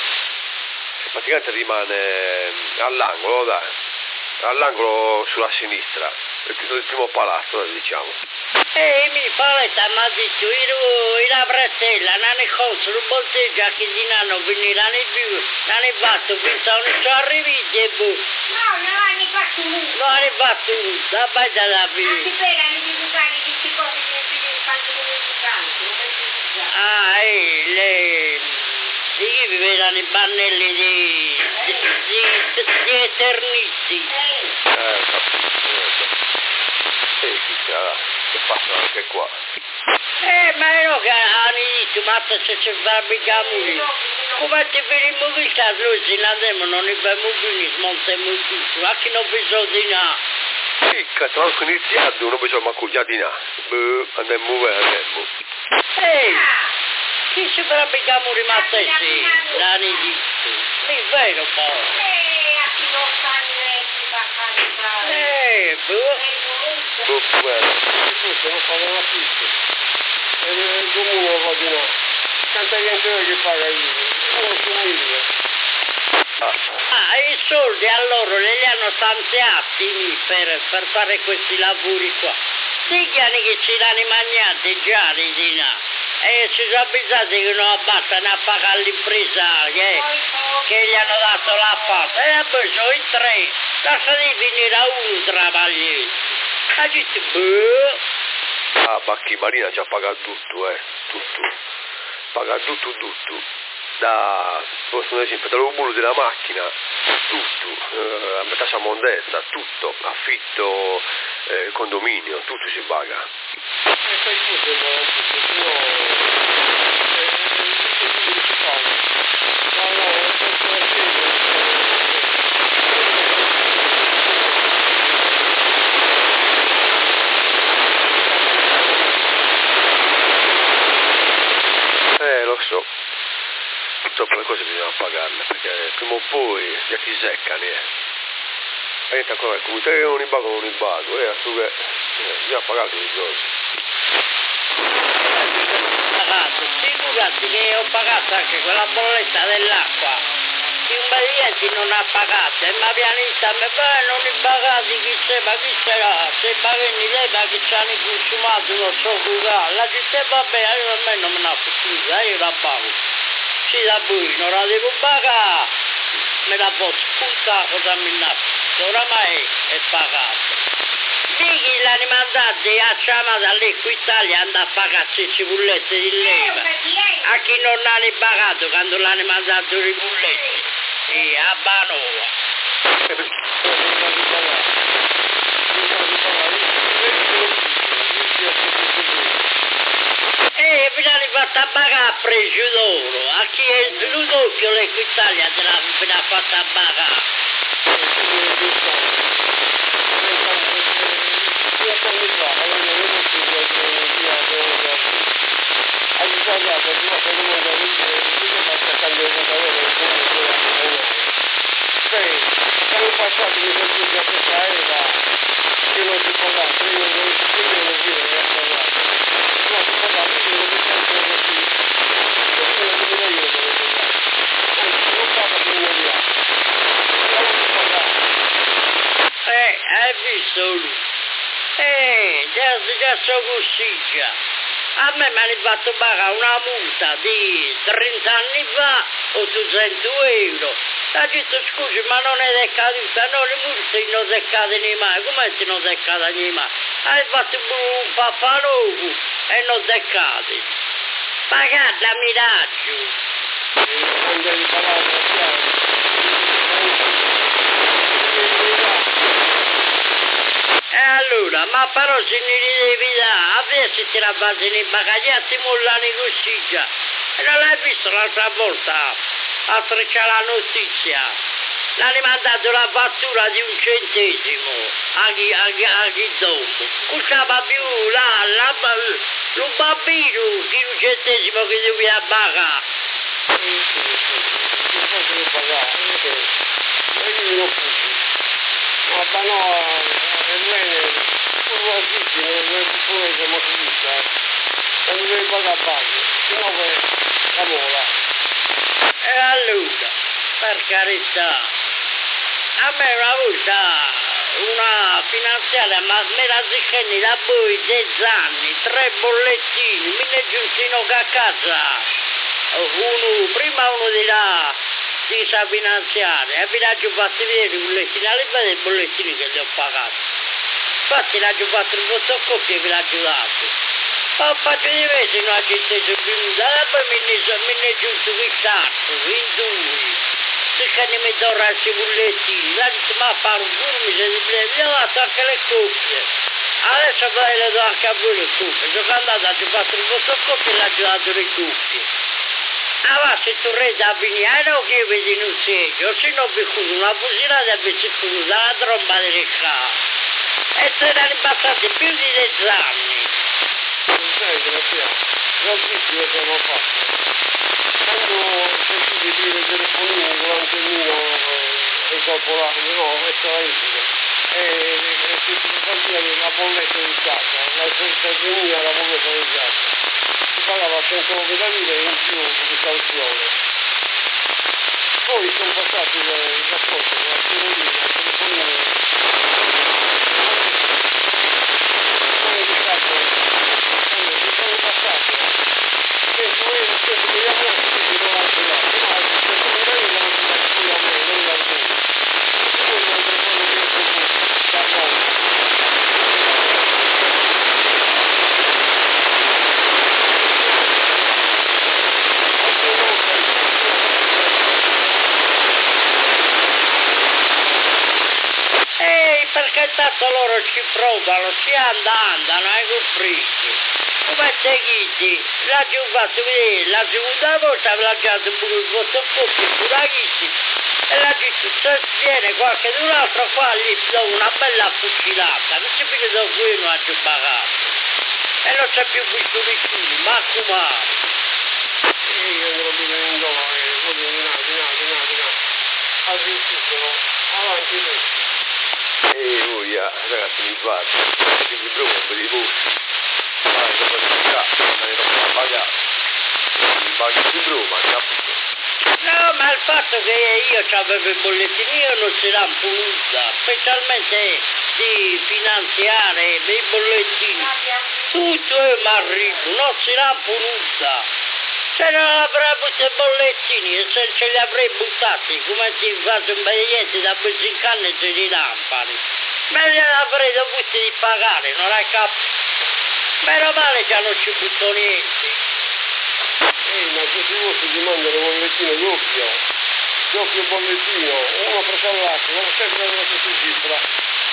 E praticamente rimane all'angolo, dai, all'angolo sulla sinistra, il, il primo palazzo, diciamo. E mi paletta mi ha detto, io la bratella, non è cosa, non volteggia che di nanno venire, non è più, non è fatto, pensavo non sono arrivati e boh. No, non hanno fatto nulla. Non è fatto nulla, da basta da Ah, si venire. pregano di educare di queste cose che non si fanno come educanti, non penso di già. Ah, e le... Di chi vivevano i bannelli di... di... di... di eternisti. Eh, Eh, capito. Sì, chissà, che passa anche qua. Eh, ma no che hanno detto, ma se ci fa mica morire. Come ti venimo visto a noi, se ne andiamo, non ne abbiamo più, smontiamo tutto, ma che non bisogna di là. Sì, che tra l'altro iniziato, non bisogna manco di là. Beh, andiamo a andiamo. Ehi, chi si farà mica morire, ma te sì, l'hanno detto. Mi vero poi. eh, a chi non fanno vecchi fa fare. Eh, boh. Boh, guarda. Tutto, non fanno la pista. E il comune lo fa di no. Tanta gente che paga io. Uno su mille. Ah, Ah, e i soldi allora li hanno stanziati per, per fare questi lavori qua. Dicono che ci danno i magnati già di là. E ci sono pensati che non abbassano a pagare l'impresa che, che gli hanno dato la fatta. E poi sono in tre. Lasciati finire a uno travagliare. Ha detto, boh. ah, Bacchi Marina ci ha pagato tutto, eh, tutto. Paga tutto, tutto. Da, posso un esempio, dallo bullo della macchina, tutto, eh, a metà mondezza, tutto, affitto, eh, condominio, tutto si paga. E poi tu devo tutto, se no... Eh, che si fanno? No, no, non posso Eh, lo so. Purtroppo le cose bisogna pagarle, perché prima o poi si ti seccano, eh. E niente ancora, come te non ibago non ibago, eh, a su che eh, bisogna pagare tutte le cose. Pagato, figurati che ho pagato anche quella bolletta dell'acqua. Che un paziente non ha pagato e ma pianista mi fa non li pagati chi c'è, ma chi sarà? Se paghi lei ma che ci hanno consumato non so cosa. La dice vabbè, io a me non me ne ha fatto, io la pago. Sì, da voi non la devo pagare, me la posso spuntare cosa mi nasce, oramai è pagato. Digli l'hanno mandati a chiamata all'Equitalia andare a pagarsi i bulletti di leva. A chi non l'hanno pagato quando l'hanno mandato i bulletti. Sì, a Banova. E mi hanno fatto pagare a prezzo d'oro. A chi è venuto occhio l'Equitalia te l'ha fatta pagare. Hanno passato mi sono giunti a questa era che non si pagava, io non si potevo dire che era pagato. Non si pagava, io non si sempre così. Non me lo dico io che lo pagavo. Anzi, non paga più immediato. Non si pagava. Eh, hai visto lui? Eh, già, già so così già. A me mi hanno fatto pagare una multa di trenta anni fa, ottocento euro. Ha detto scusi ma non è decaduta, no le multe non decadono mai, come se non decadono mai? Hai fatto un papà nuovo e non decade. Pagate a miraggio. Non devi pagare la chiave. E allora, ma però se ne devi dare, a me se ti la base nei bagagliati mollano così già. E non l'hai visto l'altra volta? A frecciare la notizia, l'hanno mandato la fattura di un centesimo a chi, a chi, a chi dopo. Non c'era più là, là, un bambino di un centesimo che doveva pagare. Non posso pagare, e io non posso. Ma ma no, è bene, uno a tutti, non è pure che motorista, quando devi pagare paghi, se no poi la mola. E allora, per carità, a me una volta una finanziaria ma me la ziccheni da voi dieci anni, tre bollettini, mi ne giuntino a casa. Uno, prima uno di là di sa finanziaria e vi l'ho fatto vedere i bollettini, alle dei bollettini che li ho pagati. Infatti l'ho fatto il fotocopio e vi l'ho dato. Ho fatto di mesi in una città venuta e poi mi ne, mi ne è giunto quest'altro, in due. Perché ne mi do questi bollettini, l'ha detto ma fare un culo, mi si dice, mi ha dato anche le coppie. Adesso poi le do anche a voi le coppie. Sono andato, ho fatto il fotocopio e l'ho dato le coppie. Ah, se tu redi a venire, non che vedi in un seggio, se no vi chiudo una fusilata e vi si chiudo la tromba delle case. E se ne è passati più di dieci anni. Non sai, grazie. Bravissimo che abbiamo fatto. Quando sentite dire il telefonino durante il mio incorporato, no, questo era utile. E si fa dire la bolletta di casa, la certezza la bolletta di casa. Si pagava centonovanta lire in più di cauzione. Poi sono passati i rapporti con la teoria, la telefonia. Poi di capo, mi sono passati. Penso che io stesso che io avevo tutti non l'ho girato, ma centonovanta lire non l'ho girato, poi a me non l'ho girato. E poi non telefono che io sono da nuovo. Ehi, perché tanto loro ci provano, si andano, hai compreso? Come te chiedi, l'ha già fatto vedere, la seconda volta l'ha già dato pure il fotocopio, pure chi e l'ha detto, se viene qualche d'un altro qua, gli do una bella fucilata, non si vede da qui non ha già pagato. E non c'è più visto nessuno, ma come? E io ero venendo e poi di là, di là, di là, di là. All'inizio, avanti questo. E voi, ragazzi, mi fate, che vi preoccupo di voi. Vai, dopo di là, me ne tocca pagare. Mi paghi più Roma, capito? No, ma il fatto che io c'avevo i bollettini, io non si l'hanno voluta, specialmente di finanziare dei bollettini. Tutto è mi arrivo, non si l'hanno voluta. Se non avrei avuto i bollettini e se ce li avrei buttati, come ti faccio un biglietto da Bessincane e se li lampari, me li avrei dovuti pagare, non hai capito? Meno male che non ci butto niente. Ehi, ma se si vuole ti mandano un bollettino doppio, doppio bollettino, uno preso all'altro, non sempre la stessa cifra.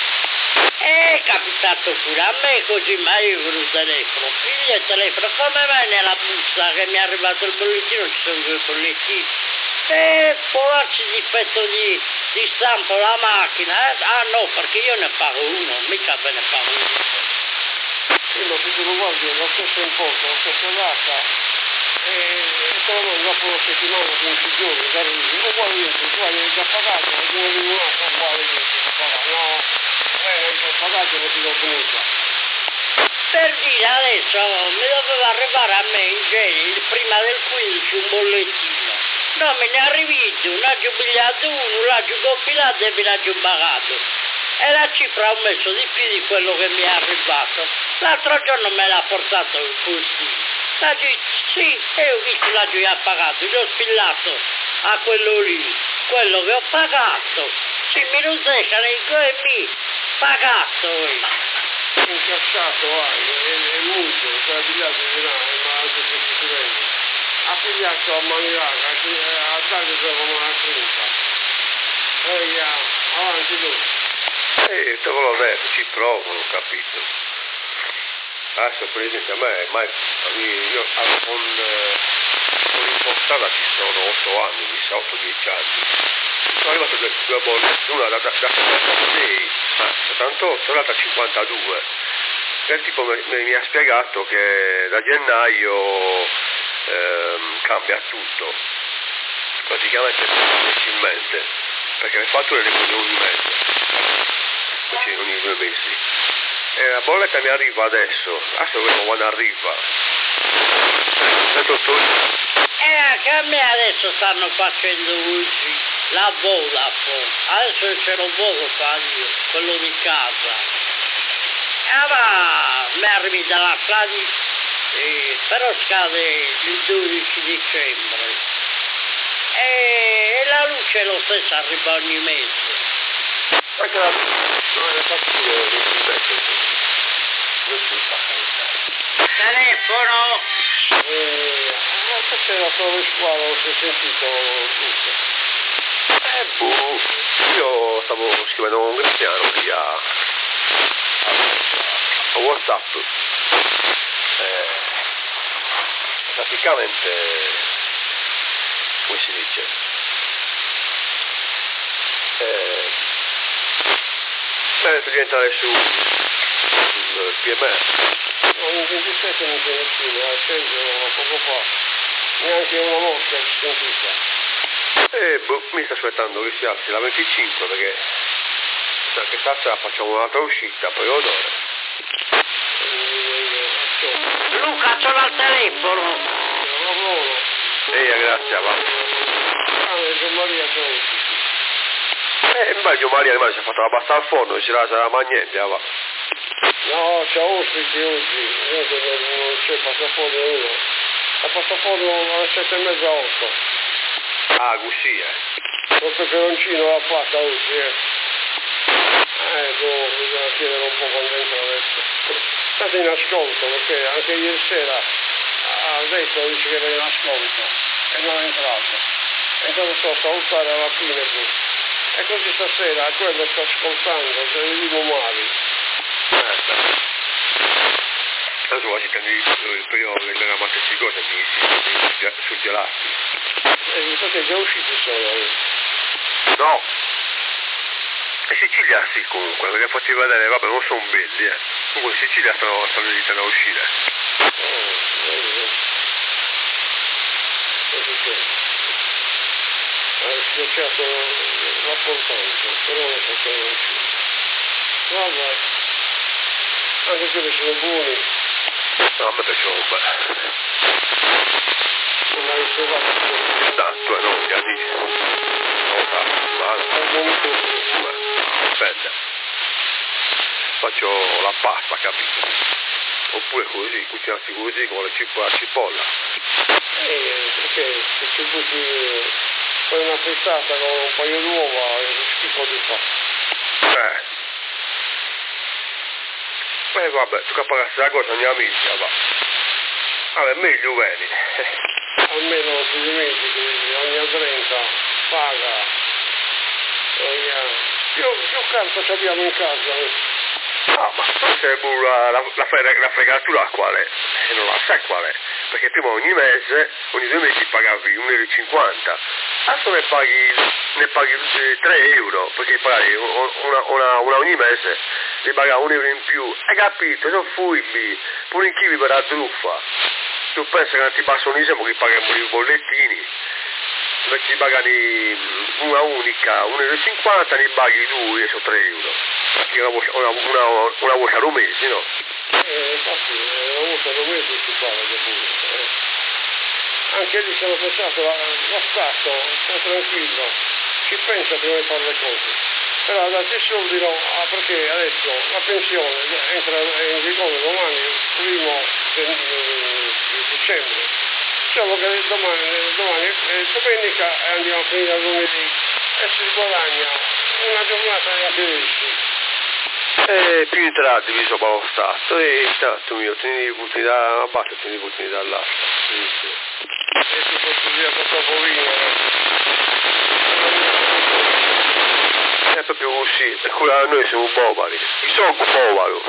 È capitato pure a me così, ma io con il telefono, quindi il telefono, come mai nella busta che mi è arrivato il bollettino ci sono due bollettini? E può darci difetto di, di stampo la macchina, eh? Ah no, perché io ne pago uno, mica ve ne pago uno. Sì, ma se tu lo guardi è lo stesso importo, la stessa data, e torno dopo una settimana, quindici giorni, da arrivi, ugualmente, tu hai già pagato, ma tu non devi un altro ugualmente, no, eh, hai già pagato, non ti do comunque. Per dire adesso mi doveva arrivare a me in genere prima del quindici un bollettino. No, me ne è arrivato, un l'ho pigliato uno, l'ho compilato e me l'ho pagato. E la cifra ho messo di più di quello che mi è arrivato. L'altro giorno me l'ha portato il postino. L'ha detto sì, e ho visto l'ho già pagato, gli ho spillato a quello lì, quello che ho pagato. Sì, mi non secano i mi pagato. Incassato hai, è, è molto, per pigliato di là, ma anche se si vede. Ha pigliato a Manilaca, a dare come una crinta. Poi avanti tu. E te lo detto, ci provano, capito? Adesso per esempio a me, mai, io con, eh, con l'impostata ci sono otto anni, mi sa otto dieci anni. Sono arrivato due, due bollette, una da, da, da settantasei a settantotto, l'altra a cinquantadue. E il tipo mi, mi ha spiegato che da gennaio ehm, cambia tutto, praticamente mensilmente, perché le fatture le prendono ogni mese. cioè, ogni due mesi. E la bolletta mi arriva adesso, adesso vedo quando arriva. E anche a me adesso stanno facendo luci, la Vodafone, adesso ce lo posso fare io, quello di casa. E allora mi arrivi dalla Cladi, eh, però scade il dodici dicembre. E la luce è lo stesso, arriva ogni mese. Anche la non è fattibile, non si mette. Non si fa. Telefono! Eh, questa è la sua squadra, ho sentito tutto. Eh, boh, io stavo scrivendo con Cristiano lì a, a, a WhatsApp. Eh, praticamente, come si dice? Eh, mi ha detto di entrare su, sul P M R. No, in ventisette non c'è nessuno, ha acceso poco fa, neanche una volta si sentita. E boh, mi sta aspettando che si alzi la venticinque perché sa che tazza facciamo un'altra uscita, poi odore. Luca, sono al telefono! Lavoro. Ehi, grazie, va. Ah, Gio Maria sono. Eh, mi Gio Maria rimane si è fatto la pasta al forno, ci la sarà ma niente, va. No, c'è ospiti oggi, non c'è passaporto uno. La passaporto alle sette e mezza, otto. Ah, così, eh. Lo peperoncino l'ha fatta oggi, eh. Eh, boh, bisogna chiedere un po' quando entra adesso. State in ascolto, perché anche ieri sera ha detto, dice che era in ascolto, e non è entrato. È entrato solo a salutare alla fine, boh. E così stasera, quello sta ascoltando, se ne dico male. Adesso qua si prende il periodo che era ma queste cose sul gelati. E mi sa che già usciti sono. No. In Sicilia sì comunque, perché fatti vedere, vabbè non sono belli, eh. Comunque in Sicilia stanno, stanno iniziando a uscire. Oh, vedi. Così che ha schiacciato l'apportante, però non poteva uscire. Vabbè. Anche quelli sono buoni. No, a me piacciono bene. Non hai provato. Tanto, eh, non mi dici. No, tanto, vale. È buono. Dipende. Faccio la pasta, capito? Oppure così, cucinarsi così con le cipolla, la cipolla. Eh, perché se ci butti poi una frittata con un paio d'uova è schifo di fa. Eh. Eh vabbè, tu capaci la cosa mia amica, va. Vabbè, meglio bene. Almeno si dimentichi, ogni trenta paga. Ogni... Più, più carta abbiamo in casa. Ah, ma forse la, la, la, la fregatura qual è? E non la sai qual è. Perché prima ogni mese, ogni due mesi pagavi un euro e cinquanta. Adesso ne paghi, ne paghi tre euro, perché paghi una, una, una ogni mese, ne paghi un euro in più. Hai capito? Sono furbi, pure in chivi per la truffa. Tu pensi che non ti passano insieme che pagano i bollettini? Invece ti pagano una unica, un euro e cinquanta, ne paghi due e sono tre euro. Perché una voce, una, una, una voce al mese, no? Eh, infatti, una voce al mese si paga pure. Eh. Anche lì sono pensato, lo Stato, sta tranquillo, ci pensa prima di fare le cose. Però date i soldi no, ah, perché adesso la pensione entra in vigore domani, primo di dicembre. Diciamo che domani, domani è domenica e andiamo a finire a lunedì e si guadagna una giornata di aperici. E più entrate diviso per lo Stato e tanto mio, tieni i punti da una parte e tieni i punti dall'altra. E si porta via questo poverino. È proprio così, per cui noi siamo poveri, io sono povero.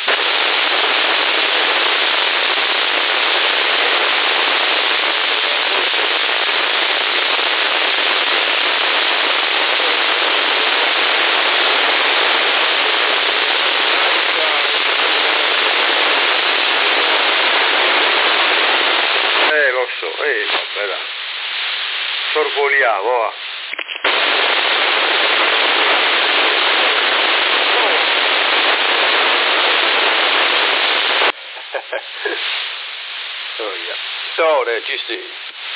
Eh lo so, eh vabbè dai. Sorvoliamo, va. Oh, yeah. So, registi.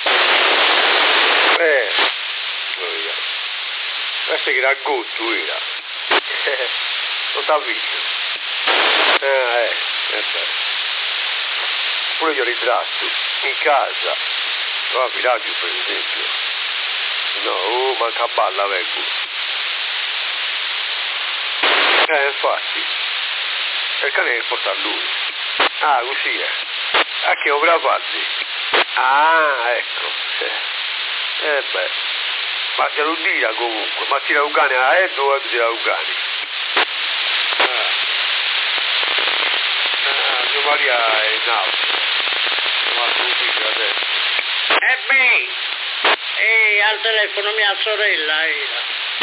Eh, oh, yeah. Questo che era il gotto, era. Lo t'ha visto. Ah, eh, eh beh. Pure io ritratto, in casa. No, a Villaggio, per esempio. No, oh, manca balla, vengo. Eh, infatti. Il cane che porta a lui. Ah, così è. Ah, che opera fatti? Ah, ecco. Eh beh. Ma te lo dirà comunque. Ma tira un cane a Edo o tira un cane? Ah. Ah, mio Maria è in auto. Ma tu figlio adesso. E beh, e al telefono mia sorella era.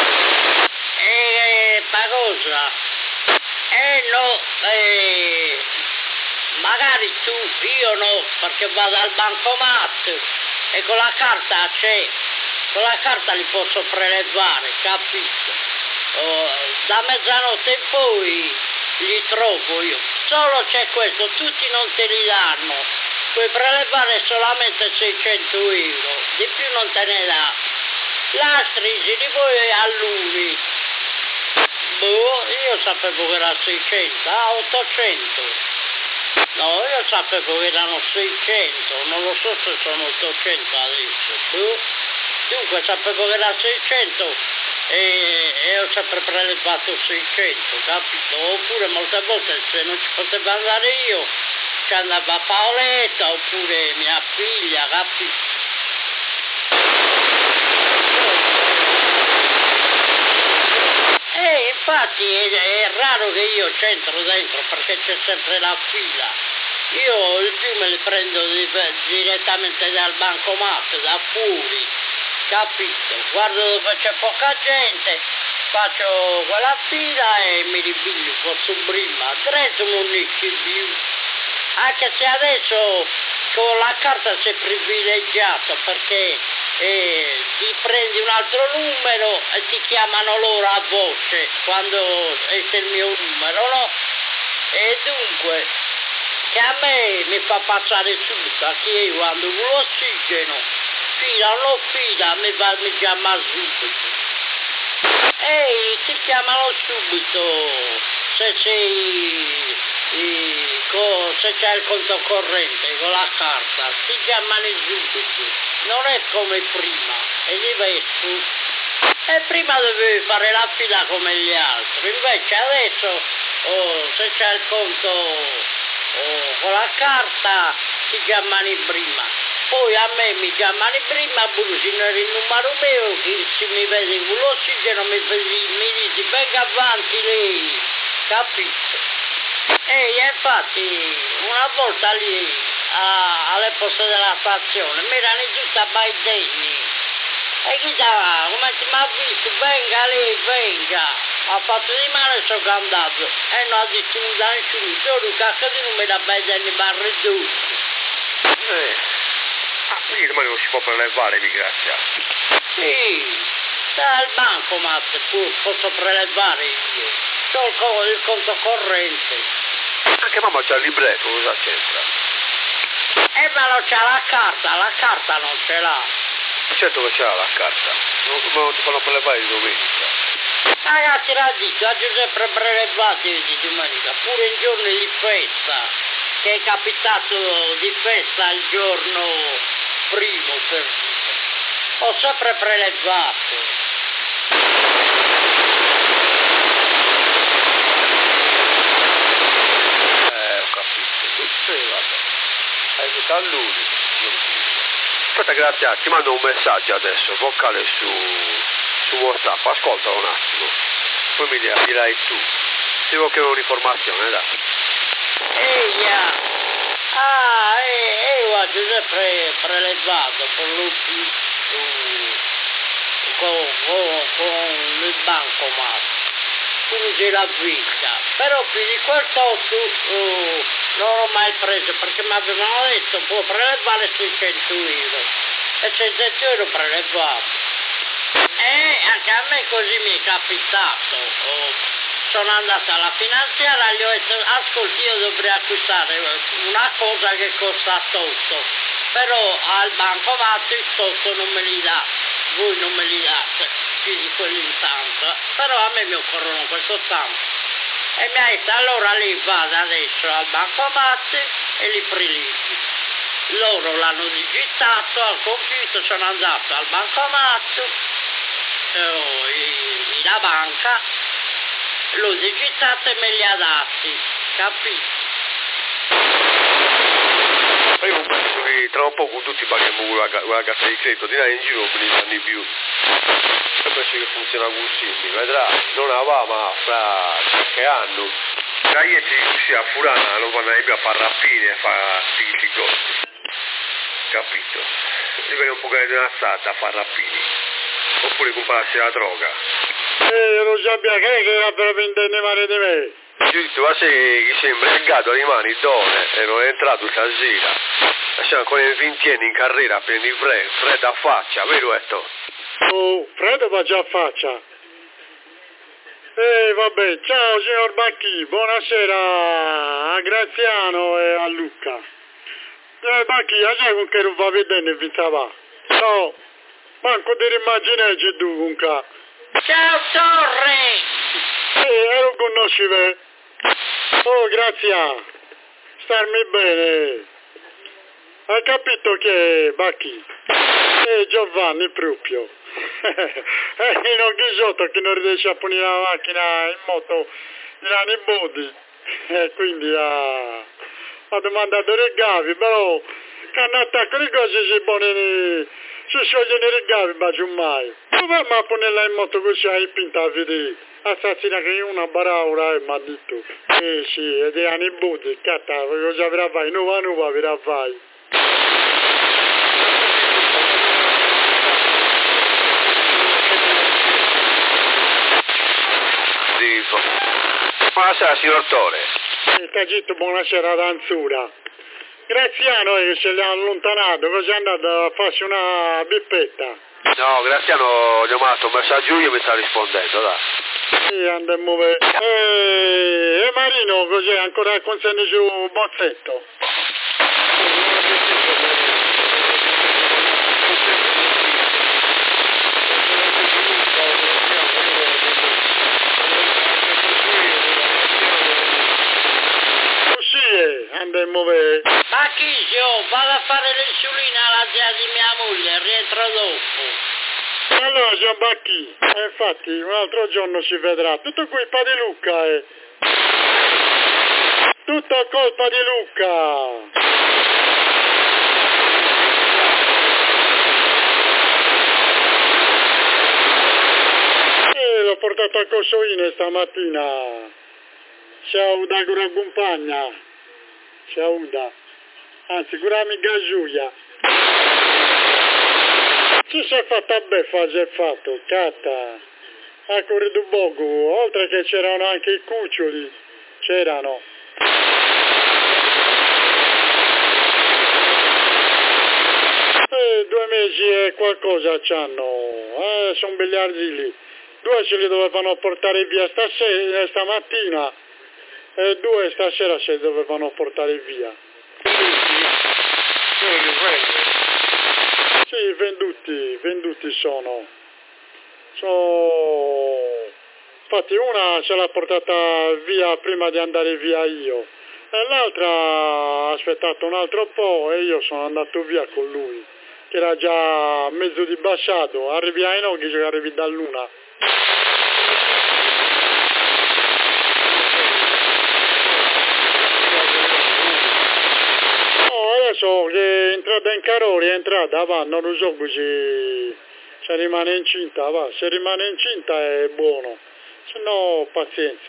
E ma cosa? Eh no, eh, magari tu, io no, perché vado al bancomat e con la carta c'è, con la carta li posso prelevare, capito? Oh, da mezzanotte in poi li trovo io. Solo c'è questo, tutti non te li danno. Puoi prelevare solamente seicento euro, di più non te ne dà. L'altri se li vuoi a lui. Boh, io sapevo che era seicento, ah, ottocento. No, io sapevo che erano seicento, non lo so se sono ottocento adesso. Boh. Dunque sapevo che era seicento e, e ho sempre prelevato seicento, capito? Oppure molte volte se non ci potevo andare io, ci andava Paoletta oppure mia figlia, capito? Eh, infatti è, è raro che io c'entro dentro perché c'è sempre la fila. Io il più me li prendo di, direttamente dal bancomat, da fuori, capito? Guardo dove c'è poca gente, faccio quella fila e mi ripiglio posso prima, dritto non ne c'è più. Anche se adesso con la carta sei privilegiato perché eh, ti prendi un altro numero e ti chiamano loro a voce quando esce il mio numero, no? E dunque, che a me mi fa passare subito, a chi io quando l'ossigeno, fila o non fila, mi, va, mi chiama subito. E ti chiamano subito se sei... E co, se c'è il conto corrente con la carta ti chiamano subito, non è come prima, è diverso. E prima dovevi fare la fila come gli altri, invece adesso oh, se c'è il conto oh, con la carta ti chiamano prima. Poi a me mi chiamano prima, pure se non era il numero mio, che se mi vedi con l'ossigeno mi, mi dici venga avanti lei, capito? E infatti una volta lì a, alle poste della stazione mi erano tutti a baidenni e chi dava, come ti mi ha visto, venga lì, venga, ha fatto di mano e sono andato e non ha detto nulla a nessuno, solo che anche di non mi da baidenni mi ha ridotto. Eh, ah, quindi domani non si può prelevare, mi grazia. Sì, dal bancomat posso prelevare io, c'ho il, il conto corrente. Anche mamma c'ha il libretto, cosa c'entra? Eh ma non c'ha la carta, la carta non ce l'ha. Certo che c'ha la carta, non, non ti fanno prelevare di domenica. Ragazzi l'ha detto, ha sempre prelevati di domenica, pure in giorni di festa, che è capitato di festa il giorno primo per dire. Ho sempre prelevato. Sì, vabbè. Hai detto a lui. Aspetta, grazie, ti mando un messaggio adesso, vocale su, su WhatsApp, ascoltalo un attimo. Poi mi dirai tu. Ti vuoi che un'informazione, dai. Eia! Ah, e io ho sempre prelevato con l'ufficio, con, con, con il bancomat. Usi la vita, però più di quest'otto uh, non ho mai preso perché mi avevano detto può prelevare seicento euro e seicento euro prelevato e anche a me così mi è capitato oh, sono andata alla finanziaria e gli ho detto ascolti, io dovrei acquistare una cosa che costa otto, però al bancomat il otto non me li dà, voi non me li date più di quelli in tanto, però a me mi occorrono questo tanto. E mi ha detto allora lei vada adesso al bancomat e li prelievi. Loro l'hanno digitato al computer, sono andato al bancomat, eh, la banca, l'ho digitato e me li ha dati, capito? Ma io non penso che tra un po' con tutti paghiamo quella, quella cassa di credito, di là in giro non me ne danno più. Io penso che funziona così, vedrai, non va, ma fra qualche anno. Dai, e ci a Furana non vanno più a far rapine, a fare sti costi. Capito? Si viene un po' di una strada a far rapini. Oppure comprarsi la droga. Eh, non sappia che era per vendere male di me. Giusto, ma se che sembra legato alle mani donne e non è entrato stasera. Lasciamo con i vintieni in carriera a prendere freddo, freddo a faccia, vero Etto? Oh, freddo faccia a faccia. Eh, vabbè, ciao signor Bacchi, buonasera a Graziano e a Luca. Eh, Bacchi, sai con che non va vedendo il va? Ciao, manco ti rimmagineggi tu comunque. Ciao Torre! Eh, ero conoscive. Oh, grazie. Starmi bene. Hai capito che, Bacchi? Eh, Giovanni proprio. Eh, non che sotto che non riesce a punire la macchina in moto, in anibodi. E quindi ha, ha domandato i rigavi, però quando attacco le cose si pone, si sciogliono i rigavi, ma giù mai. Dove ma ponerla in moto così hai pinta a vedere? Assassina che una baraura e mi ha detto. Eh sì, ed è anibodi, catta, cosa verrà vai? Nuova nuova verrà vai. Buonasera signor Tore. Eh, Tagito, buonasera Danzura. Graziano è che se li ha allontanato, così è andato a farsi una bippetta. No, Graziano ho chiamato un messaggio io mi sta rispondendo, dai. Sì, andiamo a vedere. E, e Marino, cos'è? Ancora consegni su bozzetto? Andiamo a vedere. Ma chi io vado a fare l'insulina alla zia di mia moglie, rientro dopo. Allora siamo Bacchi, eh, infatti un altro giorno si vedrà. Tutto colpa di Luca, eh. Tutto colpa di Luca. Eh, l'ho portato a Cosoine stamattina. Ciao da una compagna. Ciao da. Anzi, pure amica Giulia. Ci si è fatta beffa, si è fatto, catta. A corrido poco, oltre che c'erano anche i cuccioli. C'erano. Eh, due mesi e qualcosa c'hanno. Eh, sono belli arzili. Due se li dovevano portare via stasera, stamattina. E due stasera si dovevano portare via. Sì, venduti, venduti sono. Sono... Infatti una ce l'ha portata via prima di andare via io. E l'altra ha aspettato un altro po' e io sono andato via con lui. Che era già mezzo dibasciato. Arrivi ai noghi che arrivi da luna. Adesso che è entrata in carori, è entrata, va, non lo so così, se rimane incinta, va, se rimane incinta è buono, se no pazienza.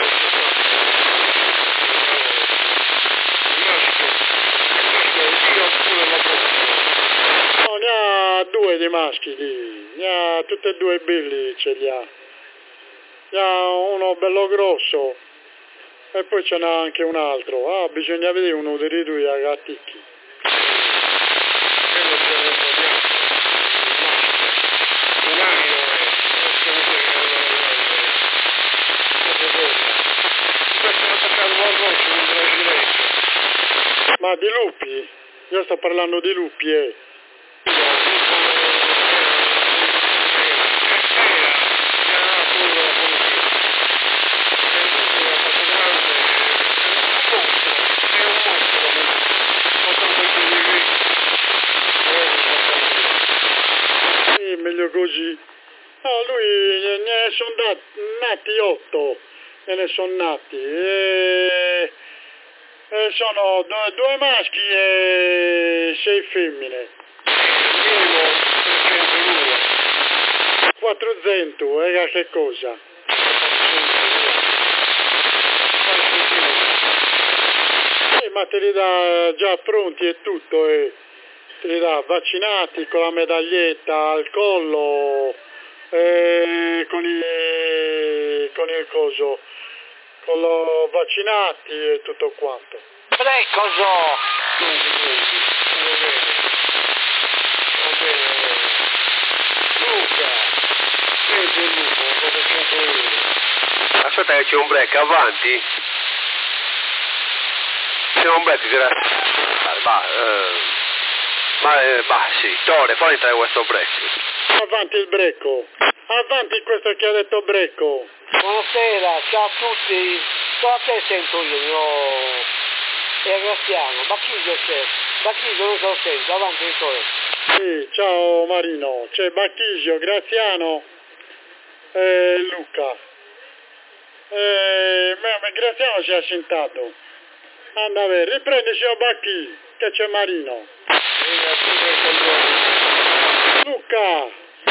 No, ne ha due di maschi lì, ne ha tutte e due belli, ce li ha. Ne ha uno bello grosso e poi ce n'ha anche un altro, ah, bisogna vedere uno dei due a gatticchi. di lupi? Io sto parlando di lupi, eh. Sì, meglio così. No, lui ne sono nati otto, e ne sono nati. E... e sono due, due maschi e sei femmine. Minimo quattrocento, eh, che cosa? Eh, ma te li dà già pronti e tutto, eh. Te li dà vaccinati con la medaglietta al collo, eh, con, i, con il coso, con lo vaccinati e tutto quanto. Precoso! Va bene, va bene. Luca, senti il lupo, cosa c'entro io? Aspetta che c'è un break, avanti. C'è un break, grazie. Ma, eh, ma, eh, ma sì, Tore, fai entrare questo break. Avanti il brecco, avanti questo che ha detto brecco. Buonasera, ciao a tutti. Solo a te sento io, io... è Graziano. Bacchigio c'è. Bacchigio non se lo sento, avanti Vittorio. Sì, ciao Marino, c'è Bacchigio, Graziano e Luca. E, ma, ma Graziano si è assentato. Anda a vedere, riprendici a Bacchi, che c'è Marino. Luca!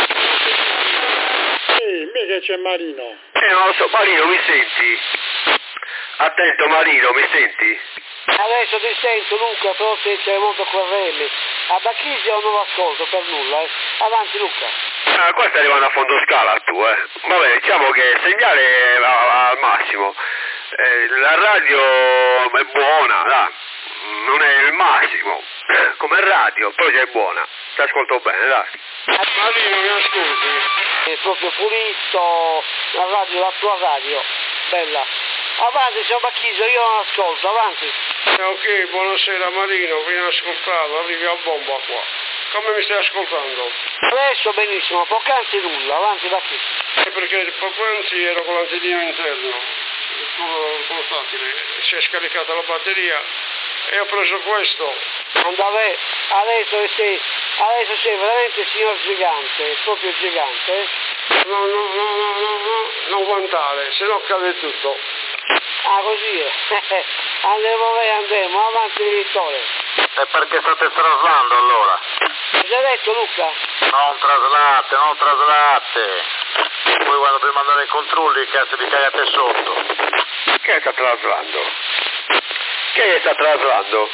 Sì, mica c'è Marino. Eh, non lo so, Marino, mi senti? Attento Marino, mi senti? Adesso ti sento Luca, però se c'è molto Correlli. A Bacchigio non lo ascolto per nulla, eh. Avanti Luca. Ah, qua stai arrivando a fondo scala tu, eh. Vabbè, diciamo che il segnale è al massimo. Eh, la radio è buona, dai. Non è il massimo. Come radio, però è buona. Ti ascolto bene, dai. Marino, mi ascolti? È proprio pulito, la radio, la tua radio. Bella. Avanti, signor Bacchigio, io non ascolto, avanti. Eh, ok, buonasera Marino, vieni ascoltato, arrivi a bomba qua. Come mi stai ascoltando? Adesso benissimo, poc'anzi nulla, avanti Bacchigio. Eh, perché poc'anzi ero con l'antennino interno, il portatile, si è scaricata la batteria e ho preso questo. Andave, adesso sei, adesso sei veramente il signor gigante, proprio gigante. Eh? No, no, no, no, no, no, non vantare, se no cade tutto. Ah, così è. Andremo bene, andremo, avanti Vittorio. E perché state traslando allora? Cosa hai detto Luca? Non traslate, non traslate. Poi quando prima andare ai controlli, cazzo vi cagate sotto. Che sta traslando? Che sta traslando?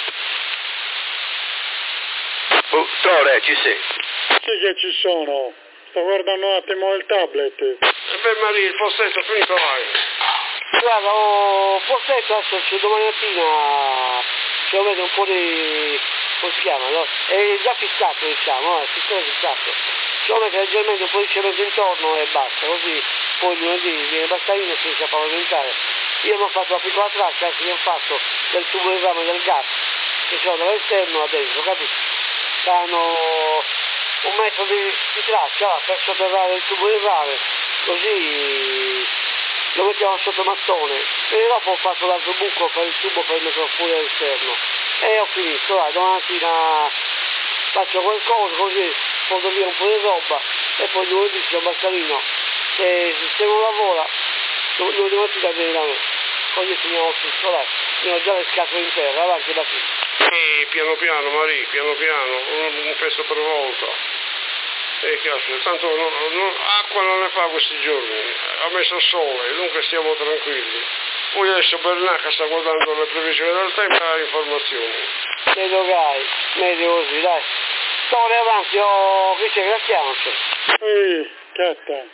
Oh, Tore, ci sei? Sì che ci sono. Sto guardando un attimo il tablet. E beh Maria, il possetto è finito mai. Guarda, ho possetto adesso domani mattina ci lo vedo un po' di... come si chiama, no? È già fissato diciamo, è fissato fissato. Ci lo metto leggermente un po' di cemento intorno e basta, così poi lunedì viene Bastarino e si inizia a pavimentare. Io non ho fatto la piccola traccia, anche io ho fatto del tubo di rame del gas, che sono dall'esterno a dentro, capito? Danno un metro di, di traccia per sotterrare il tubo di rame, così lo mettiamo sotto mattone e dopo ho fatto l'altro buco per il tubo per metterlo fuori all'esterno e ho finito, dai, domani mattina faccio qualcosa così porto via un po' di roba e poi lunedì c'è un Bastarino, se, se non lavora lunedì mattina viene da me, così finiamo tutto, dai, io ho già le scatole in terra, avanti da qui. E piano piano Maria, piano piano, un, un pezzo per volta. E cazzo, tanto no, no, acqua non ne fa questi giorni, ha messo il sole, dunque stiamo tranquilli. Poi adesso Bernacca sta guardando le previsioni del tempo e le informazioni. Vedo che hai, meglio così, dai. Storia avanti, oh, qui c'è Graziano. Ehi, catta.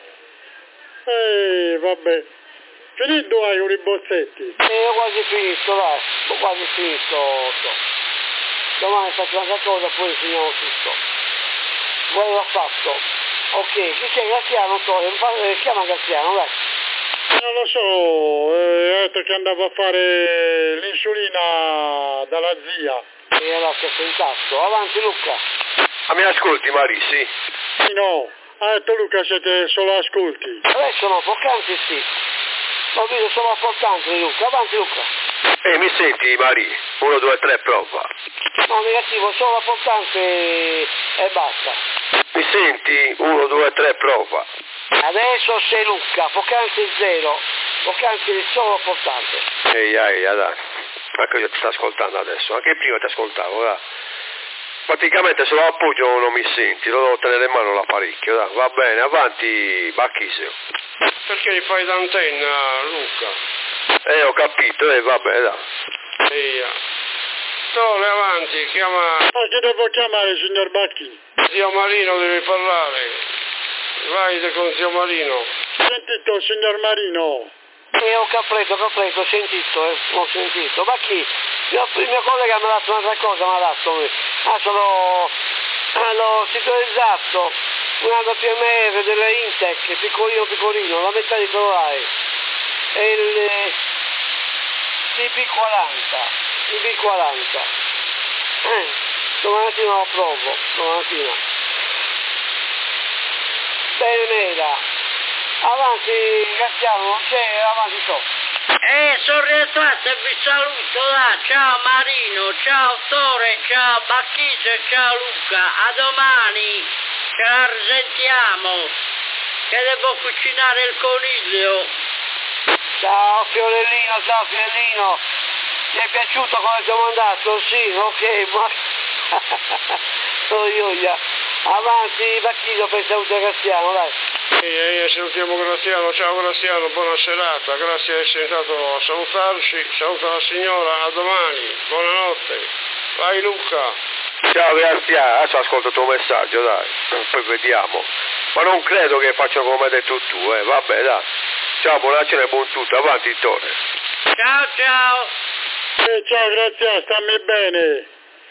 Ehi, vabbè. Finito hai con i bozzetti? E ho quasi finito, dai, ho quasi finito. Domani faccio un'altra cosa, poi finiamo tutto. Voi l'ho fatto. Ok, chi c'è Graziano? Chiama Graziano, dai. Non lo so, eh, ha detto che andava a fare l'insulina dalla zia. E allora si è sentato. Avanti Luca. Ma mi ascolti Mari, sì? Sì, no, ha detto Luca siete solo ascolti. Adesso no, poc'anzi sì. L'ho visto solo importante Luca. Avanti Luca. Ehi, mi senti Mari? Uno, due, tre, prova. No, negativo, solo importante e basta. Mi senti? Uno, due, tre, prova. Adesso sei Luca, poc'anzi zero. Poc'anzi solo importante. Ehi, ehi, dai. Anche io ti sto ascoltando adesso, anche prima ti ascoltavo, dai. Praticamente se lo appoggio non mi senti, lo devo tenere in mano l'apparecchio, dai. Va bene, avanti Bacchisio. Perché gli fai d'antenna, Luca? Eh, ho capito, eh, vabbè, dai. Via. Tole, avanti, chiama... Ma che devo chiamare, signor Bacchi? Zio Marino, devi parlare. Vai con zio Marino. Sentito, signor Marino? E ho capito, ho capito, ho sentito, eh, ho sentito. Ma chi? Il mio, mio collega mi ha dato un'altra cosa, mi ha dato. Ah, sono... l'ho sincronizzato. Una P M R della Intec, piccolino piccolino, la metà di quello là. E il... I P quaranta. I P quaranta. Eh, domattina lo provo, domattina. Bene, Meda. Avanti, Graziano, non c'è, avanti so. Eh, sono rientrato e vi saluto là. Ciao Marino, ciao Tore, ciao Bacchise, ciao Luca. A domani. Ci risentiamo. Che devo cucinare il coniglio. Ciao Fiorellino, ciao Fiorellino. Ti è piaciuto come ti ho mandato? Sì, ok, ma... oh, io, io. Avanti, Bacchino, per salutare Graziano, dai. E salutiamo Graziano, ciao Graziano, buona serata, grazie di essere entrato a salutarci, saluta la signora, a domani, buonanotte. Vai Luca. Ciao Graziano, adesso ascolto il tuo messaggio, dai, poi vediamo. Ma non credo che faccia come hai detto tu, eh, vabbè, dai. Ciao, buona cena e buon tutto, avanti Tore. Ciao, ciao. Eh, ciao, grazie, stammi bene.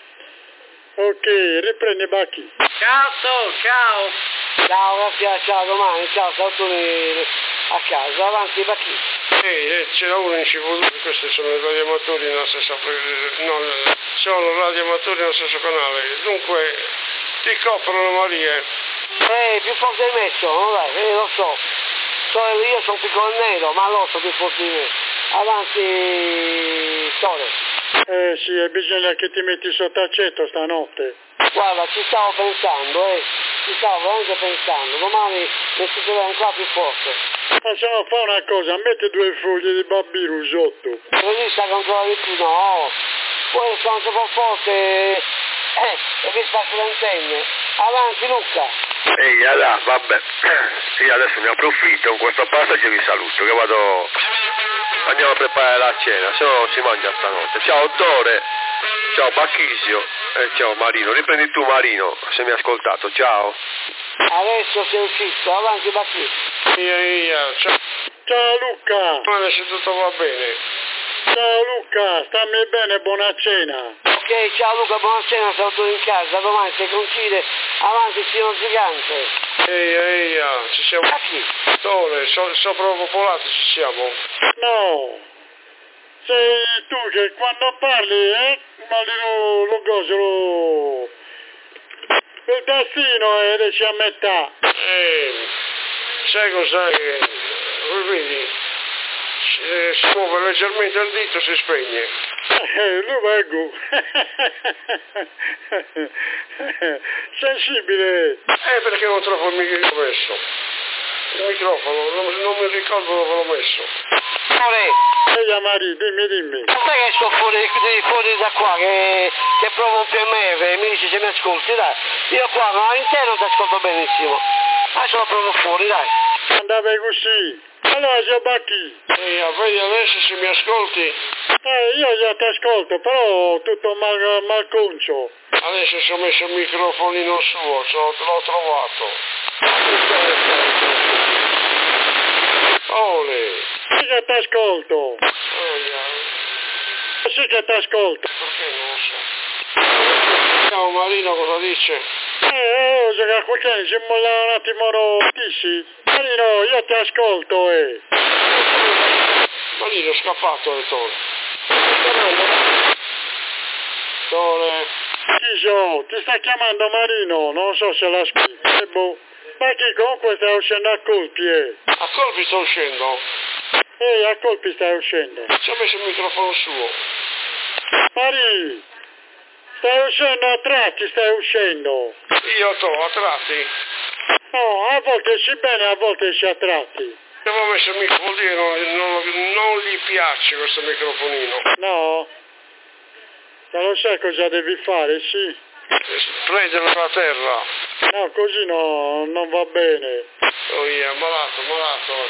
Ok, riprendi Bacchi. Ciao, To, ciao. Ciao, grazie, ciao, domani, ciao, salutami a casa, avanti Bacchino. E c'era uno in C V due, questi sono i radioamatori nella stessa, no, sono radioamatori nello stesso canale, dunque ti coprono Maria. Eh, più forte di me sono, dai, eh, lo so. so. Io sono piccolo nero, ma lo so più forte di me. Avanti, Tore. Eh sì, e bisogna che ti metti sotto accetto stanotte. Guarda, ci stavo pensando, eh. Ci stavo veramente pensando. Domani mi si troverà ancora più forte. Ma se no fa una cosa, metti due foglie di babbiru sotto. Così sta ancora di più, no. Poi sono troppo forte eh, e mi spacco le antenne. Avanti Luca. Ehi, allora, vabbè, io adesso ne approfitto con questo passaggio e vi saluto, che vado, andiamo a preparare la cena, se no non si mangia stanotte. Ciao Tore, ciao Bacchisio e ciao Marino, riprendi tu Marino, se mi hai ascoltato, ciao. Adesso sei uscito, avanti Bacchino. Via, via, ciao. Ciao Luca. Adesso tutto va bene. Ciao Luca, stammi bene, buona cena. Ok, ciao Luca, buonasera, saluto in casa, domani se coincide, avanti signor gigante. Ehi, ehi, ci siamo. A chi? Tore, so, sopra-popolati ci siamo. No, sei tu che quando parli, eh, ma lo, lo coso, lo... il tastino è dici a metà. Eh, sai cos'è? Vedi, se si muove leggermente il dito si spegne. Eh, lo vengo. Sensibile. Eh, perché non trovo il microfono messo. Il microfono, non, non mi ricordo dove l'ho messo. Tore, Ehi Mari, dimmi, dimmi. sai che sto fuori, fuori da qua, che, che provo un P M R e mi dici se mi ascolti, dai. Io qua, ma all'interno ti ascolto benissimo. Adesso lo provo fuori, dai. Andava così. Allora, zio Bacchi. E vedi adesso se mi ascolti. Eh, io già ti ascolto, però tutto mal, malconcio. Adesso ci ho messo il microfonino suo, l'ho trovato. Ole! Sì che ti ascolto. Eh, Sì che ti ascolto. perché non lo so. Vediamo Marino cosa dice. Eh, oh, se qualcuno si molla un attimo, no, sì. Marino, io ti ascolto, eh. Marino è scappato il Tore. Tore. Chiso, ti sta chiamando Marino, non so se l'ha scritto. Eh, boh. Ma chi comunque sta uscendo a colpi, eh? A colpi sta uscendo? Eh, a colpi stai uscendo. Ci ha messo il microfono suo. Mari, stai uscendo a tratti, stai uscendo. Io to, a tratti? No, a volte esci bene, a volte esci a tratti. Avevo messo il microfonino, non, non, non gli piace questo microfonino. No? Ma lo sai cosa devi fare, sì? Prendere la terra. No, così no, non va bene. Oh yeah, malato, malato.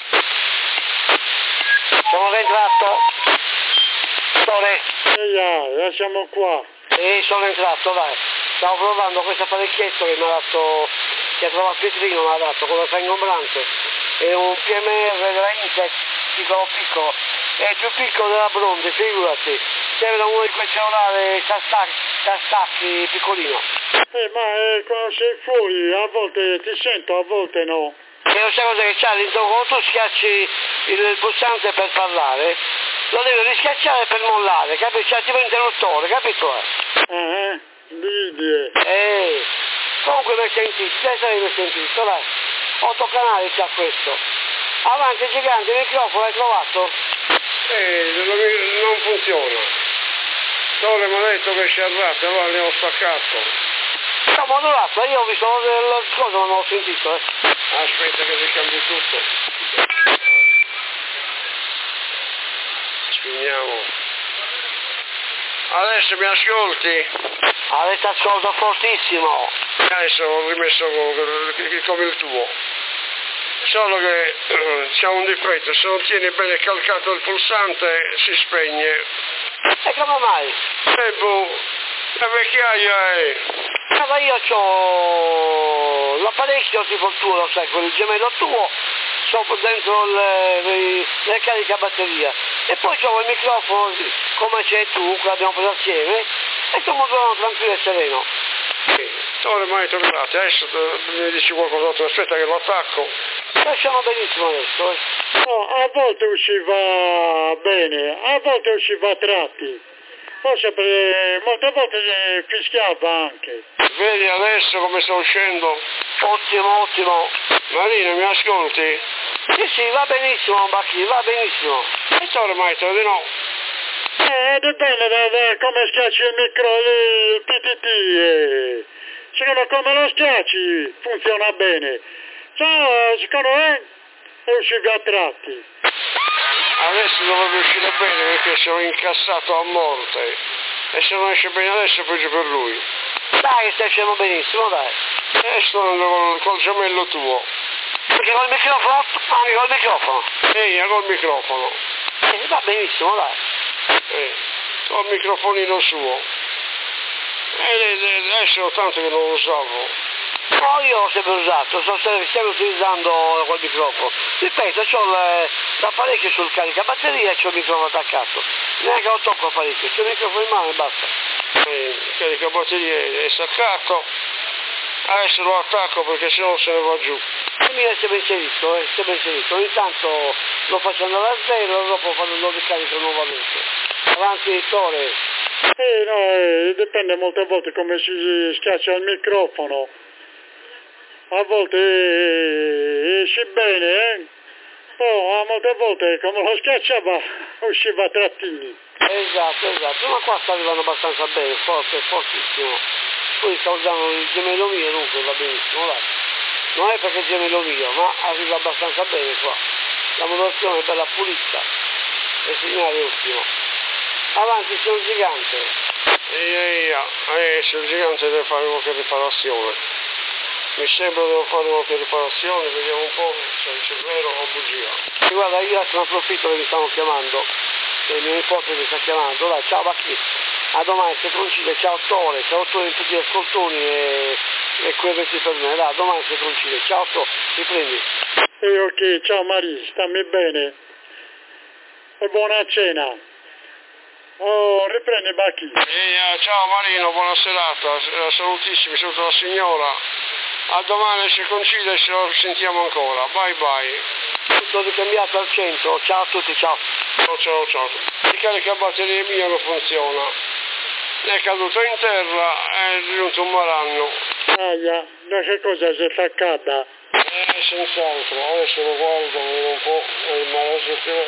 Sono rientrato. Tore. Ehi, yeah, siamo qua. E sono entrato, dai. Stavo provando questo apparecchietto che mi ha dato, che ha trovato Pietrino, mi ha dato, con la fa ingombrante. È un P M R della Intec, piccolo piccolo. È più piccolo della Bronte, figurati. Serve uno di quei cellulari tastacchi piccolino. Eh, ma eh, quando sei fuori, a volte ti sento, a volte no. E lo sai cosa che c'ha dentro? Quando tu schiacci il pulsante per parlare, lo devi rischiacciare per mollare, capito? C'è tipo interruttore, capito? Eh, vedi. Eh, comunque mi sentito, sai se mi sentito, dai. Otto canali c'ha questo. Avanti gigante, il microfono l'hai trovato? Eh, non funziona. Tore mi ha detto che si arrabbia, allora ne ho staccato. No, modulato, io ho visto la cosa, non ho sentito, eh. Aspetta che ricambio tutto. Spegniamo. Adesso mi ascolti? Adesso ascolto fortissimo. Adesso ho rimesso come il tuo. Solo che c'è un difetto, se non tieni bene calcato il pulsante si spegne. E come mai? E boh, la vecchiaia è... Allora io ho l'apparecchio tipo il tuo, lo sai, con il gemello tuo, sopra dentro le, le, le carica batteria. E poi ho il microfono come c'è tu, che l'abbiamo preso assieme, e sto molto tranquillo e sereno. Ora mai tornate, adesso mi dici qualcos'altro, aspetta che lo attacco. Lasciamo benissimo adesso, eh. No, a volte usciva bene, a volte usciva a tratti. Forse per, molte volte fischiava anche. Vedi adesso come sta uscendo? Ottimo, ottimo. Marino, mi ascolti? Sì, sì, va benissimo, Bacchi, va benissimo. E ora mai te di no? Eh, dipende da, da come schiacci il micro, il P T T. Eh. Secondo come lo schiacci funziona bene. Ciao, secondo me è uscito a tratti. Adesso dovrebbe uscire bene perché sono incassato a morte. E se non esce bene adesso peggio per lui. Dai, stai scemo benissimo, dai. E sto andando col, col gemello tuo. Perché col microfono? Anche col microfono. Ehi, col microfono. Eh, va benissimo, dai. Eh, col microfonino suo. E adesso tanto che non lo usavo. No, io l'ho sempre usato, sto sempre utilizzando quel microfono. Ripeto, ho l'apparecchio sul caricabatteria e c'ho il microfono attaccato. Neanche lo tocco l'apparecchio, c'ho il microfono in mano e basta. Eh, il caricabatteria è staccato. Adesso lo attacco perché sennò se ne va giù. E mi è sempre inserito, eh, sempre inserito. Ogni tanto lo faccio andare a zero e dopo lo ricarico nuovamente. Avanti, Tore. Eh no, eh, dipende molte volte come si schiaccia il microfono. A volte eh, esci bene, eh? Poi a molte volte come lo schiacciava usciva a trattini. Esatto, esatto, ma qua sta arrivando abbastanza bene, forte, fortissimo. Poi sta usando il gemello mio, dunque va benissimo, dai. Non è perché è gemello mio, ma arriva abbastanza bene qua. La modulazione è bella pulita e il segnale è ottimo. Avanti, c'è un gigante. Ehi, adesso il gigante deve fare qualche riparazione. Mi sembra che devo fare qualche riparazione, vediamo un po' se è vero o bugia. E guarda, io adesso ne approfitto che mi stanno chiamando, che il mio nipote mi sta chiamando. Dai, ciao Bacchi, a domani, se coincide, ciao Tore, ciao Tore in tutti gli ascoltoni e, e quelli per me. Dai, domani se coincide, ciao Tore, riprendi. E eh, ok, ciao Mari, stammi bene. E buona cena. Oh, riprendi Bacchi. Ehi, ciao Marino, buona serata, salutissimi, saluto la signora. A domani ci concide e ci sentiamo ancora. Bye bye. Tutto ricambiato al centro. Ciao a tutti, ciao. Ciao ciao ciao. Il caricabatterie mio non funziona. È caduto in terra e è venuto un maranno. Aia, ma che cosa si è attaccata? Eh, senz'altro, adesso lo guardo, vedo un po', il malaggio che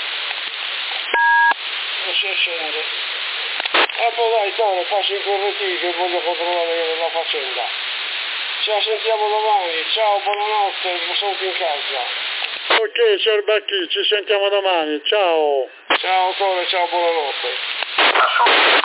non si accende. E poi dai, Toro, passi in correttivo che voglio controllare la faccenda. Ci sentiamo domani, ciao, buonanotte, saluto in casa. Ok, Ciarbacchi, ci sentiamo domani, ciao. Ciao Tore, ciao, buonanotte.